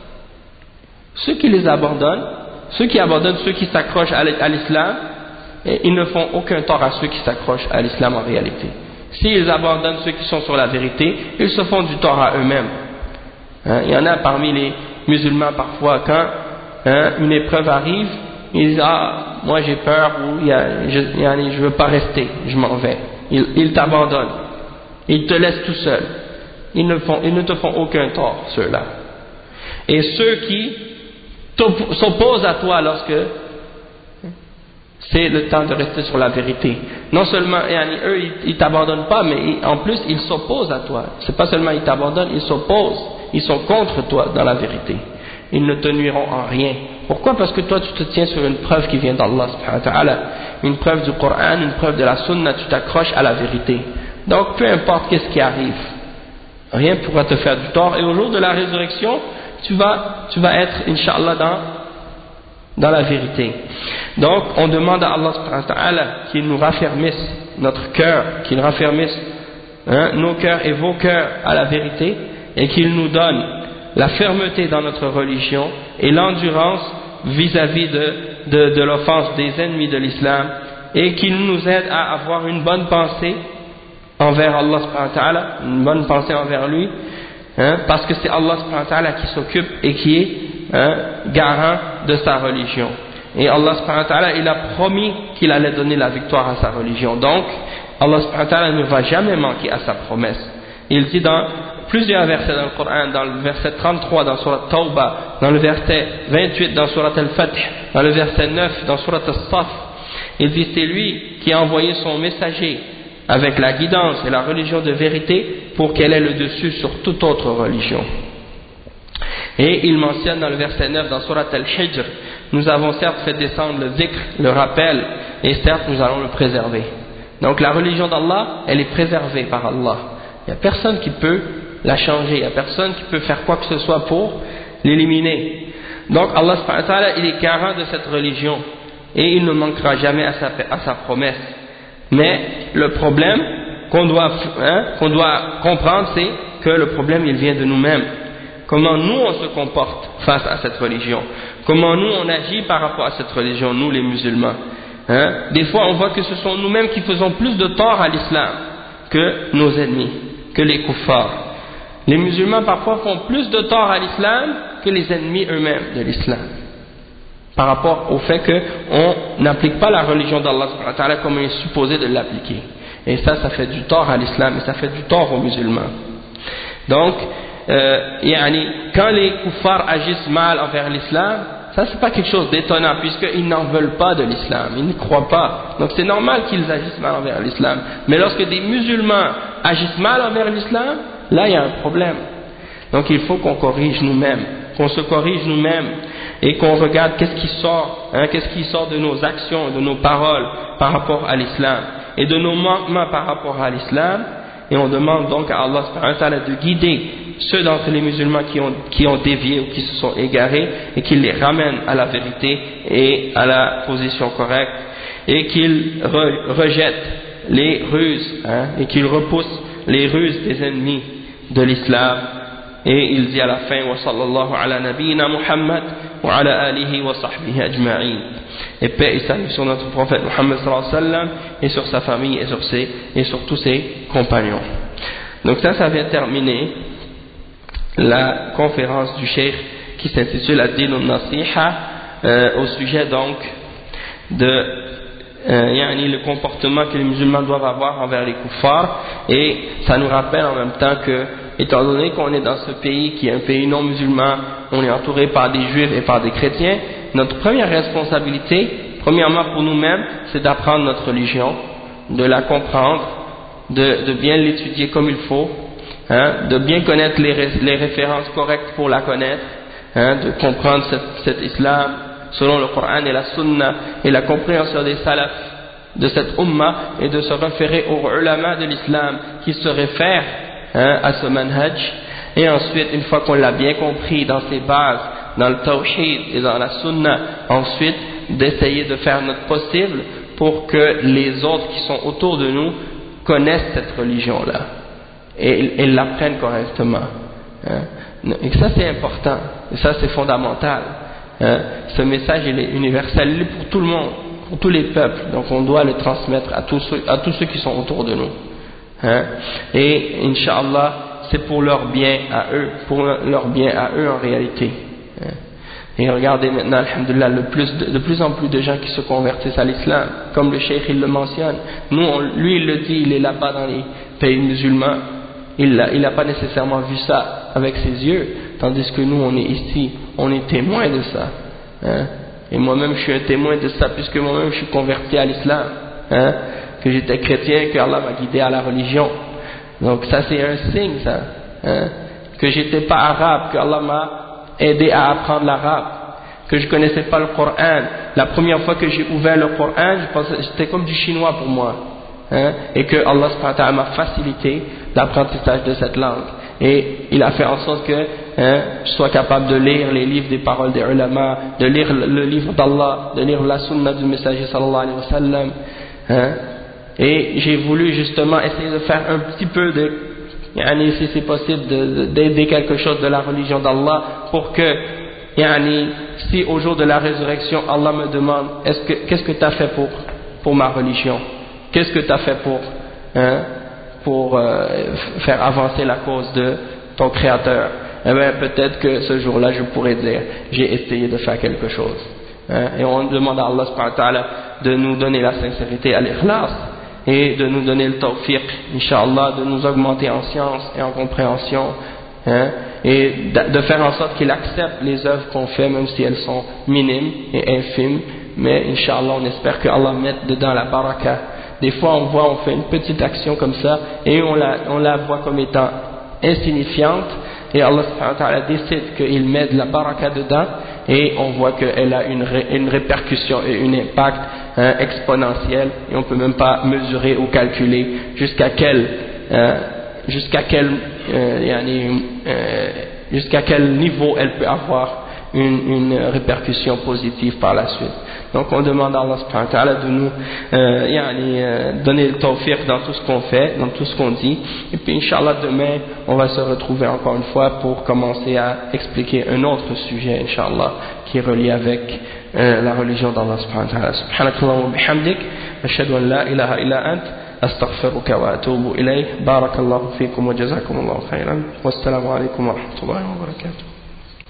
Ceux qui abandonnent ceux qui s'accrochent à l'islam, ils ne font aucun tort à ceux qui s'accrochent à l'islam en réalité. S'ils abandonnent ceux qui sont sur la vérité, ils se font du tort à eux-mêmes. Hein, il y en a parmi les musulmans parfois, quand une épreuve arrive, ils disent « Ah, moi j'ai peur » ou « je veux pas rester, je m'en vais ». Ils t'abandonnent, ils te laissent tout seul. Ils ne te font aucun tort, ceux-là. Et ceux qui s'opposent à toi lorsque c'est le temps de rester sur la vérité. Non seulement, eux, ils t'abandonnent pas, mais en plus, ils s'opposent à toi. C'est pas seulement ils t'abandonnent, ils s'opposent. Ils sont contre toi dans la vérité. Ils ne te nuiront en rien. Pourquoi? Parce que toi, tu te tiens sur une preuve qui vient d'Allah subhanahu wa ta'ala. Une preuve du Coran, une preuve de la Sunna, tu t'accroches à la vérité. Donc, peu importe qu'est-ce qui arrive, rien ne pourra te faire du tort. Et au jour de la résurrection, tu vas être, Inch'Allah, dans la vérité. Donc, on demande à Allah subhanahu wa ta'ala qu'il nous raffermisse notre cœur, qu'il raffermisse nos cœurs et vos cœurs à la vérité, et qu'il nous donne la fermeté dans notre religion et l'endurance vis-à-vis de l'offense des ennemis de l'islam, et qu'il nous aide à avoir une bonne pensée envers Allah subhanahu wa ta'ala, une bonne pensée envers lui, parce que c'est Allah subhanahu wa ta'ala qui s'occupe et qui est garant de sa religion. Et Allah subhanahu wa ta'ala, il a promis qu'il allait donner la victoire à sa religion. Donc, Allah subhanahu wa ta'ala ne va jamais manquer à sa promesse. Il dit dans plusieurs versets dans le Coran, dans le verset 33 dans Surat Tawbah, dans le verset 28 dans Surat Al-Fath, dans le verset 9 dans Surat Al-Saf, il dit c'est lui qui a envoyé son messager avec la guidance et la religion de vérité pour qu'elle ait le dessus sur toute autre religion. Et il mentionne dans le verset 9 dans Surat Al-Hijr, nous avons certes fait descendre le dhikr, le rappel, et certes nous allons le préserver. Donc la religion d'Allah, elle est préservée par Allah. Il n'y a personne qui peut la changer, il n'y a personne qui peut faire quoi que ce soit pour l'éliminer. Donc Allah subhanahu wa ta'ala, il est garant de cette religion et il ne manquera jamais à sa promesse. Mais le problème qu'on doit comprendre, c'est que le problème il vient de nous-mêmes. Comment nous on se comporte face à cette religion, comment nous on agit par rapport à cette religion, nous les musulmans. Des fois on voit que ce sont nous-mêmes qui faisons plus de tort à l'islam que nos ennemis, que les kuffars. Les musulmans parfois font plus de tort à l'islam que les ennemis eux-mêmes de l'islam, par rapport au fait qu'on n'applique pas la religion d'Allah subhanahu wa ta'ala comme il est supposé de l'appliquer. Et ça fait du tort à l'islam et ça fait du tort aux musulmans. Donc, quand les kuffars agissent mal envers l'islam, ça c'est pas quelque chose d'étonnant puisqu'ils n'en veulent pas de l'islam, ils ne croient pas. Donc c'est normal qu'ils agissent mal envers l'islam. Mais lorsque des musulmans agissent mal envers l'islam, là il y a un problème. Donc il faut qu'on corrige nous-mêmes, qu'on se corrige nous-mêmes et qu'on regarde qu'est-ce qui sort de nos actions, de nos paroles par rapport à l'islam et de nos manquements par rapport à l'islam, et on demande donc à Allah subhanahu wa ta'ala de guider ceux d'entre les musulmans qui ont dévié ou qui se sont égarés et qu'il les ramène à la vérité et à la position correcte, et qu'il rejette les ruses et qu'il repousse les ruses des ennemis de l'islam. Et il dit à la fin, wa sallallahu ala nabiyyina Muhammad wa ala alihi wa sahbihi ajma'in, et paix et salut sur notre prophète Muhammad sallallahu alayhi wa sallam et sur sa famille et sur tous ses compagnons. Donc ça vient terminer la conférence du cheikh qui s'intitule Ad-Din al-Nasiha au sujet donc de le comportement que les musulmans doivent avoir envers les kuffars, et ça nous rappelle en même temps que, étant donné qu'on est dans ce pays qui est un pays non musulman, on est entouré par des juifs et par des chrétiens, notre première responsabilité, premièrement pour nous-mêmes, c'est d'apprendre notre religion, de la comprendre, de bien l'étudier comme il faut, de bien connaître les références correctes pour la connaître, de comprendre cet islam selon le Coran et la Sunna et la compréhension des salafs de cette umma, et de se référer aux ulama de l'islam qui se réfèrent à ce manhaj. Et ensuite, une fois qu'on l'a bien compris dans ses bases, dans le tawhid et dans la sunna, ensuite d'essayer de faire notre possible pour que les autres qui sont autour de nous connaissent cette religion-là et l'apprennent correctement. Et ça c'est important, et ça c'est fondamental. Ce message il est universel, il est pour tout le monde, pour tous les peuples, donc on doit le transmettre à tous ceux qui sont autour de nous. Et Inch'Allah, c'est pour leur bien à eux, en réalité. Et regardez maintenant, alhamdulillah, de plus en plus de gens qui se convertissent à l'islam, comme le cheikh il le mentionne. Lui il le dit, il est là-bas dans les pays musulmans, il n'a pas nécessairement vu ça avec ses yeux, tandis que nous on est ici, on est témoins de ça. Et moi-même je suis un témoin de ça, puisque moi-même je suis converti à l'islam, que j'étais chrétien, que Allah m'a guidé à la religion. Donc ça c'est un signe, ça, que j'étais pas arabe, que Allah m'a aidé à apprendre l'arabe, que je connaissais pas le Coran. La première fois que j'ai ouvert le Coran, je pensais c'était comme du chinois pour moi, et que Allah subhanahu wa ta'ala m'a facilité l'apprentissage de cette langue, et il a fait en sorte que je sois capable de lire les livres des paroles des ulama, de lire le livre d'Allah, de lire la sunna du messager sallallahu alayhi wa sallam, et j'ai voulu justement essayer de faire un petit peu de, si c'est possible, d'aider quelque chose de la religion d'Allah, pour que, si au jour de la résurrection Allah me demande qu'est-ce que tu as fait pour ma religion, qu'est-ce que tu as fait pour faire avancer la cause de ton créateur, eh bien peut-être que ce jour-là je pourrais dire j'ai essayé de faire quelque chose. Et on demande à Allah subhanahu wa ta'ala de nous donner la sincérité à l'ikhlas, et de nous donner le tawfiq, Inch'Allah, de nous augmenter en science et en compréhension, et de faire en sorte qu'il accepte les œuvres qu'on fait, même si elles sont minimes et infimes, mais Inch'Allah on espère que Allah mette dedans la baraka. Des fois on fait une petite action comme ça, et on la voit comme étant insignifiante, et Allah subhanahu wa ta'ala décide qu'il met de la baraka dedans, et on voit qu'elle a une répercussion et un impact exponentiel, et on ne peut même pas mesurer ou calculer jusqu'à quel niveau elle peut avoir une répercussion positive par la suite. Donc on demande à Allah subhanahu wa ta'ala de nous donner le tawfiq dans tout ce qu'on fait, dans tout ce qu'on dit, et puis Inch'Allah demain on va se retrouver encore une fois pour commencer à expliquer un autre sujet Inch'Allah qui est relié avec la religion d'Allah subhanahu wa ta'ala. Subhanakallahu wa bihamdik, ashhadu an la ilaha illa ant, astaghfiruka wa atubu ilayh. Barakallahu fikum wa jazakumullahu khairan. Wassalamu alaikum wa rahmatullahi wa barakatuh.